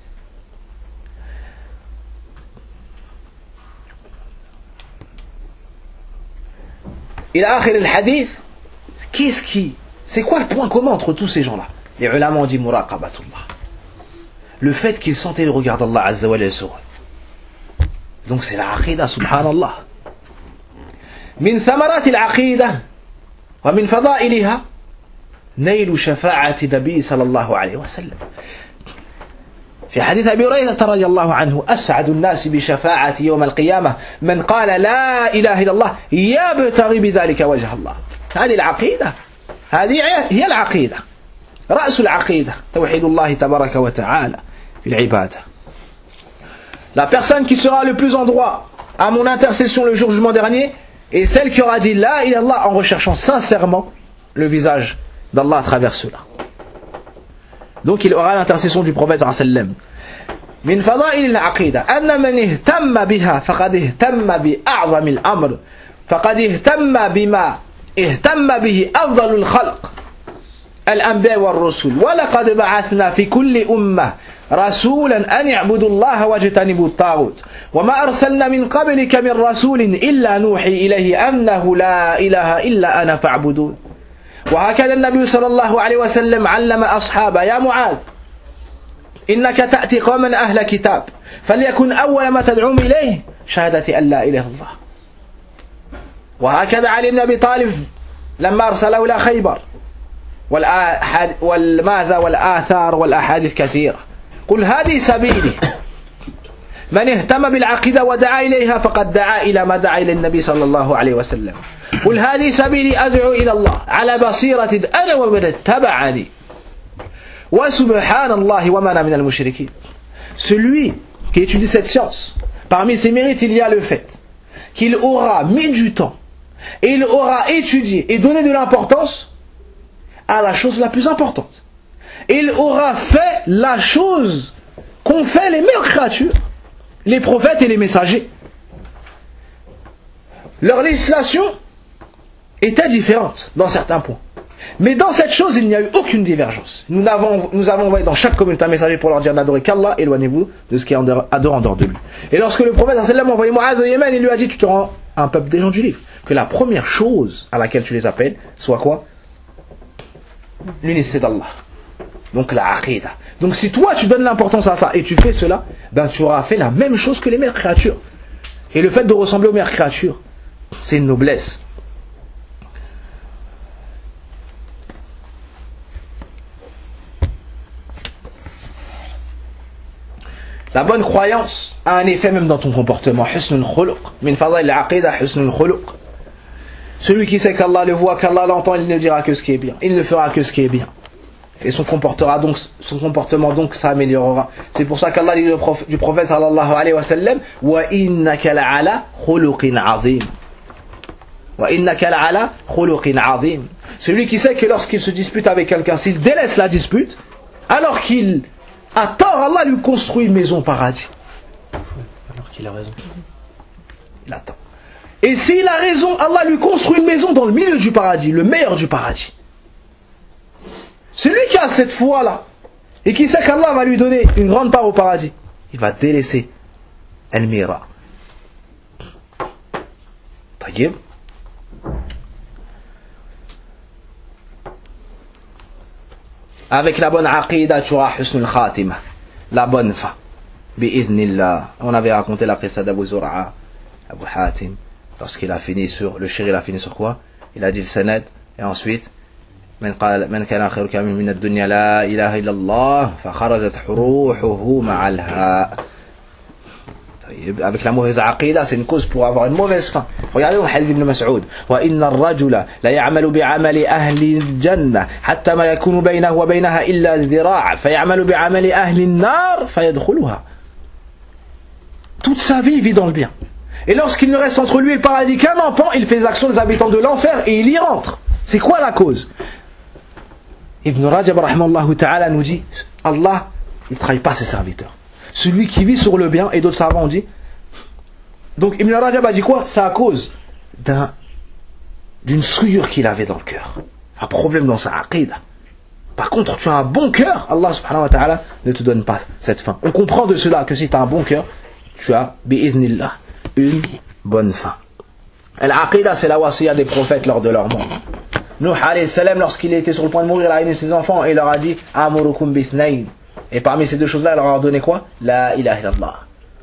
B: Il a akhir al-hadith. Qu'est-ce qui, c'est quoi le point commun entre tous ces gens-là? Les ulama ont dit muraqabatullah. Le fait qu'il sentait le regard d'Allah Azza wa Jalla sur eux. Donc c'est la aqidah, subhanallah. Min thamarat al-aqidah wa min fadailiha نيل شفاعة النبي صلى الله عليه وسلم. في حديث أبي هريرة رضي الله عنه أسعد الناس بشفاعة يوم القيامة من قال لا إله إلا الله يبتغي بذلك وجه الله. هذه العقيدة, هذه هي العقيدة, رأس العقيدة توحيد الله تبارك وتعالى في العبادة. La personne qui sera le plus en droit à mon intercession le jour du jugement dernier est celle qui aura dit la ilaha illallah en recherchant sincèrement le visage d'Allah à travers cela. Donc il aura l'intercession du prophète sallallahu alayhi wa sallam. من فضائل العقيدة أن من اهتم بها فقد اهتم بأعظم الأمر فقد اهتم بما اهتم به أفضل الخلق الأنبياء والرسل ولقد بعثنا في كل أمة رسولا أن يعبدوا الله واجتنبوا الطاغوت وما أرسلنا من قبلك من رسول إلا نوحي إليه أنه لا إله إلا أنا فاعبدون. وهكذا النبي صلى الله عليه وسلم علم أصحابه يا معاذ إنك تأتي قوما أهل كتاب فليكن أول ما تدعوهم إليه شهادة أن لا إله إلا الله. وهكذا علي بن أبي طالب لما أرسله إلى خيبر والماذا والآثار والأحاديث كثيرة. قل هذه سبيلي من اهتم بالعقيدة ودعا إليها فقد دعا إلى ما دعا إلى النبي صلى الله عليه وسلم. قل هذه سبيلي أدعو إلى الله على بصيرة أنا ومن اتبعني وسبحان الله وما أنا من المشركين. Celui qui étudie cette science, parmi ses mérites il y a le fait qu'il aura mis du temps et il aura étudié et donné de l'importance à la chose la plus importante. Il aura fait la chose qu'ont fait les meilleures créatures, les prophètes et les messagers. Leur législation était différente dans certains points. Mais dans cette chose, il n'y a eu aucune divergence. Nous avons, nous avons envoyé dans chaque communauté un messager pour leur dire d'adorer qu'Allah, éloignez-vous de ce qui est adoré en dehors de lui. Et lorsque le prophète sallallahu alayhi wa sallam a envoyé Mu'adh au Yémen, il lui a dit, tu te rends un peuple des gens du livre, que la première chose à laquelle tu les appelles, soit quoi? L'unicité d'Allah. Donc la aqidah. Donc si toi tu donnes l'importance à ça et tu fais cela, ben tu auras fait la même chose que les meilleures créatures. Et le fait de ressembler aux meilleures créatures, c'est une noblesse. La bonne croyance a un effet même dans ton comportement. Husnul khuluq. Min fadail al-aqidah, husnul khuluq. Celui qui sait qu'Allah le voit, qu'Allah l'entend, il ne dira que ce qui est bien. Il ne fera que ce qui est bien. Et son, comportera donc, son comportement donc s'améliorera. C'est pour ça qu'Allah dit du prophète sallallahu alayhi wa sallam wa innaka la'ala khuluqin azim. Wa innaka la'ala khuluqin azim. Celui qui sait que lorsqu'il se dispute avec quelqu'un, s'il délaisse la dispute, alors qu'il a tort, Allah lui construit une maison au paradis.
C: Alors qu'il a raison.
B: Il a tort. Et s'il a raison, Allah lui construit une maison dans le milieu du paradis, le meilleur du paradis. Celui qui a cette foi-là, et qui sait qu'Allah va lui donner une grande part au paradis, il va délaisser Al-Mira. Taïeb. Avec la bonne aqidah, tu auras husnul khatima, la bonne fin. Bi'idhnillah. On avait raconté la qissa d'Abu Zur'a, Abu Hatim, lorsqu'il a fini sur, le shir il a fini sur quoi? Il a dit le sanad, et ensuite, من قال من كان آخر كلامه من الدنيا لا إله إلا الله فخرجت روحه مع الهاء. Avec la mauvaise aqidah, c'est une cause pour avoir une mauvaise fin. Regardez le hadith ibn Mas'ud. وإن الرجل لا يعمل بعمل أهل الجنة حتى ما يكون بينه وبينها إلا ذراع فيعمل بعمل أهل النار فيدخلها. Toute sa vie, il vit dans le bien. Et lorsqu'il ne reste entre lui et le paradis qu'un empan, il fait les actions des habitants de l'enfer et il y rentre. C'est quoi la cause? Ibn Rajab rahimahullah ta'ala nous dit, Allah, il ne trahit pas ses serviteurs. Celui qui vit sur le bien, et d'autres savants ont dit, donc Ibn Rajab a dit quoi? C'est à cause d'un, d'une souillure qu'il avait dans le cœur. Un problème dans sa aqidah. Par contre, tu as un bon cœur, Allah subhanahu wa ta'ala ne te donne pas cette fin. On comprend de cela que si tu as un bon cœur, tu as, bi'idhnillah, une bonne fin. L'aqidah, c'est la wasiya des prophètes lors de leur mort. Nuh alayhi salam, lorsqu'il était sur le point de mourir, il a réuni ses enfants et il leur a dit Amurukum bithnayn. Et parmi ces deux choses-là, il leur a donné quoi? La ilaha illallah.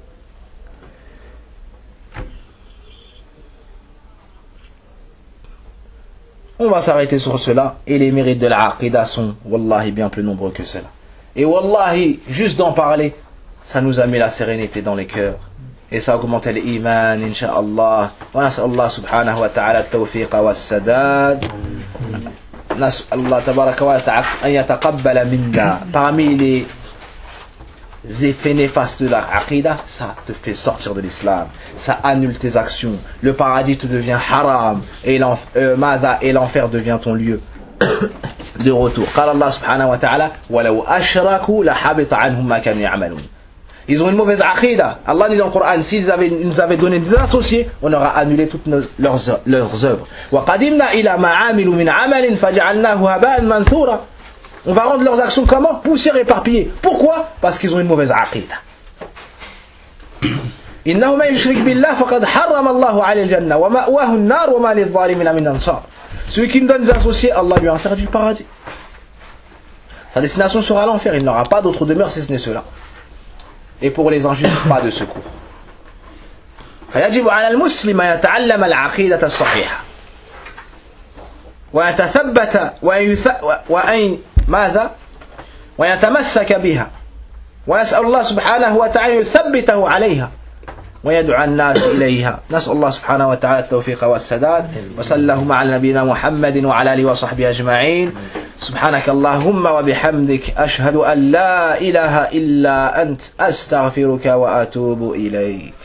B: On va s'arrêter sur cela et les mérites de la aqidah sont wallahi bien plus nombreux que cela. Et wallahi, juste d'en parler, ça nous a mis la sérénité dans les cœurs. Et ça augmente l'iman, insha'Allah. Wa nas'Allah subhanahu wa ta'ala al-tawfiq wa al-sadad. Nas'Allah tabaraka wa ta'ala an yataqabbala minna. Parmi les effets néfastes de la aqidah, ça te fait sortir de l'islam. Ça annule tes actions. Le paradis te devient haram. Et l'enfer devient ton lieu de retour. Qala Allah subhanahu wa ta'ala wa law ashraku la habita anhum ma kanu ya'malun. Ils ont une mauvaise aqidah. Allah dit dans le Coran, s'ils avaient, nous avaient donné des associés, on aura annulé toutes nos, leurs, leurs œuvres. وَقَدِمْنَا إِلَى مَا عَامِلُوا مِنْ عَمَلٍ فَجَعَلْنَاهُ هَبَاءً مَنْثُورًا. On va rendre leurs actions comment? Poussière éparpillée. Pourquoi? Parce qu'ils ont une mauvaise aqidah. إِنَّهُ مَنْ يُشْرِكْ بِاللَّهِ فَقَدْ حَرَّمَ اللَّهُ عَلَيْهِ الْجَنَّةَ وَمَأْوَاهُ النَّارُ وَمَا لِلظَّالِمِينَ مِنْ أَنصَارٍ. Celui qui nous donne des associés, Allah lui a interdit le paradis. Sa destination sera l'enfer. Il n'aura pas d'autre demeure si ce n'est cela. Et pour les injustes, pas de secours. فيجب على المسلم أن يتعلم العقيدة الصحيحة ويتثبت وأن ماذا ويتمسك بها ويسأل الله سبحانه وتعالى يثبته عليها ويدعو الناس إليها. نسأل الله سبحانه وتعالى التوفيق والسداد. وصلى الله على نبينا محمد وعلى آله وصحبه أجمعين. سبحانك اللهم وبحمدك أشهد أن لا إله إلا أنت أستغفرك وأتوب إليك.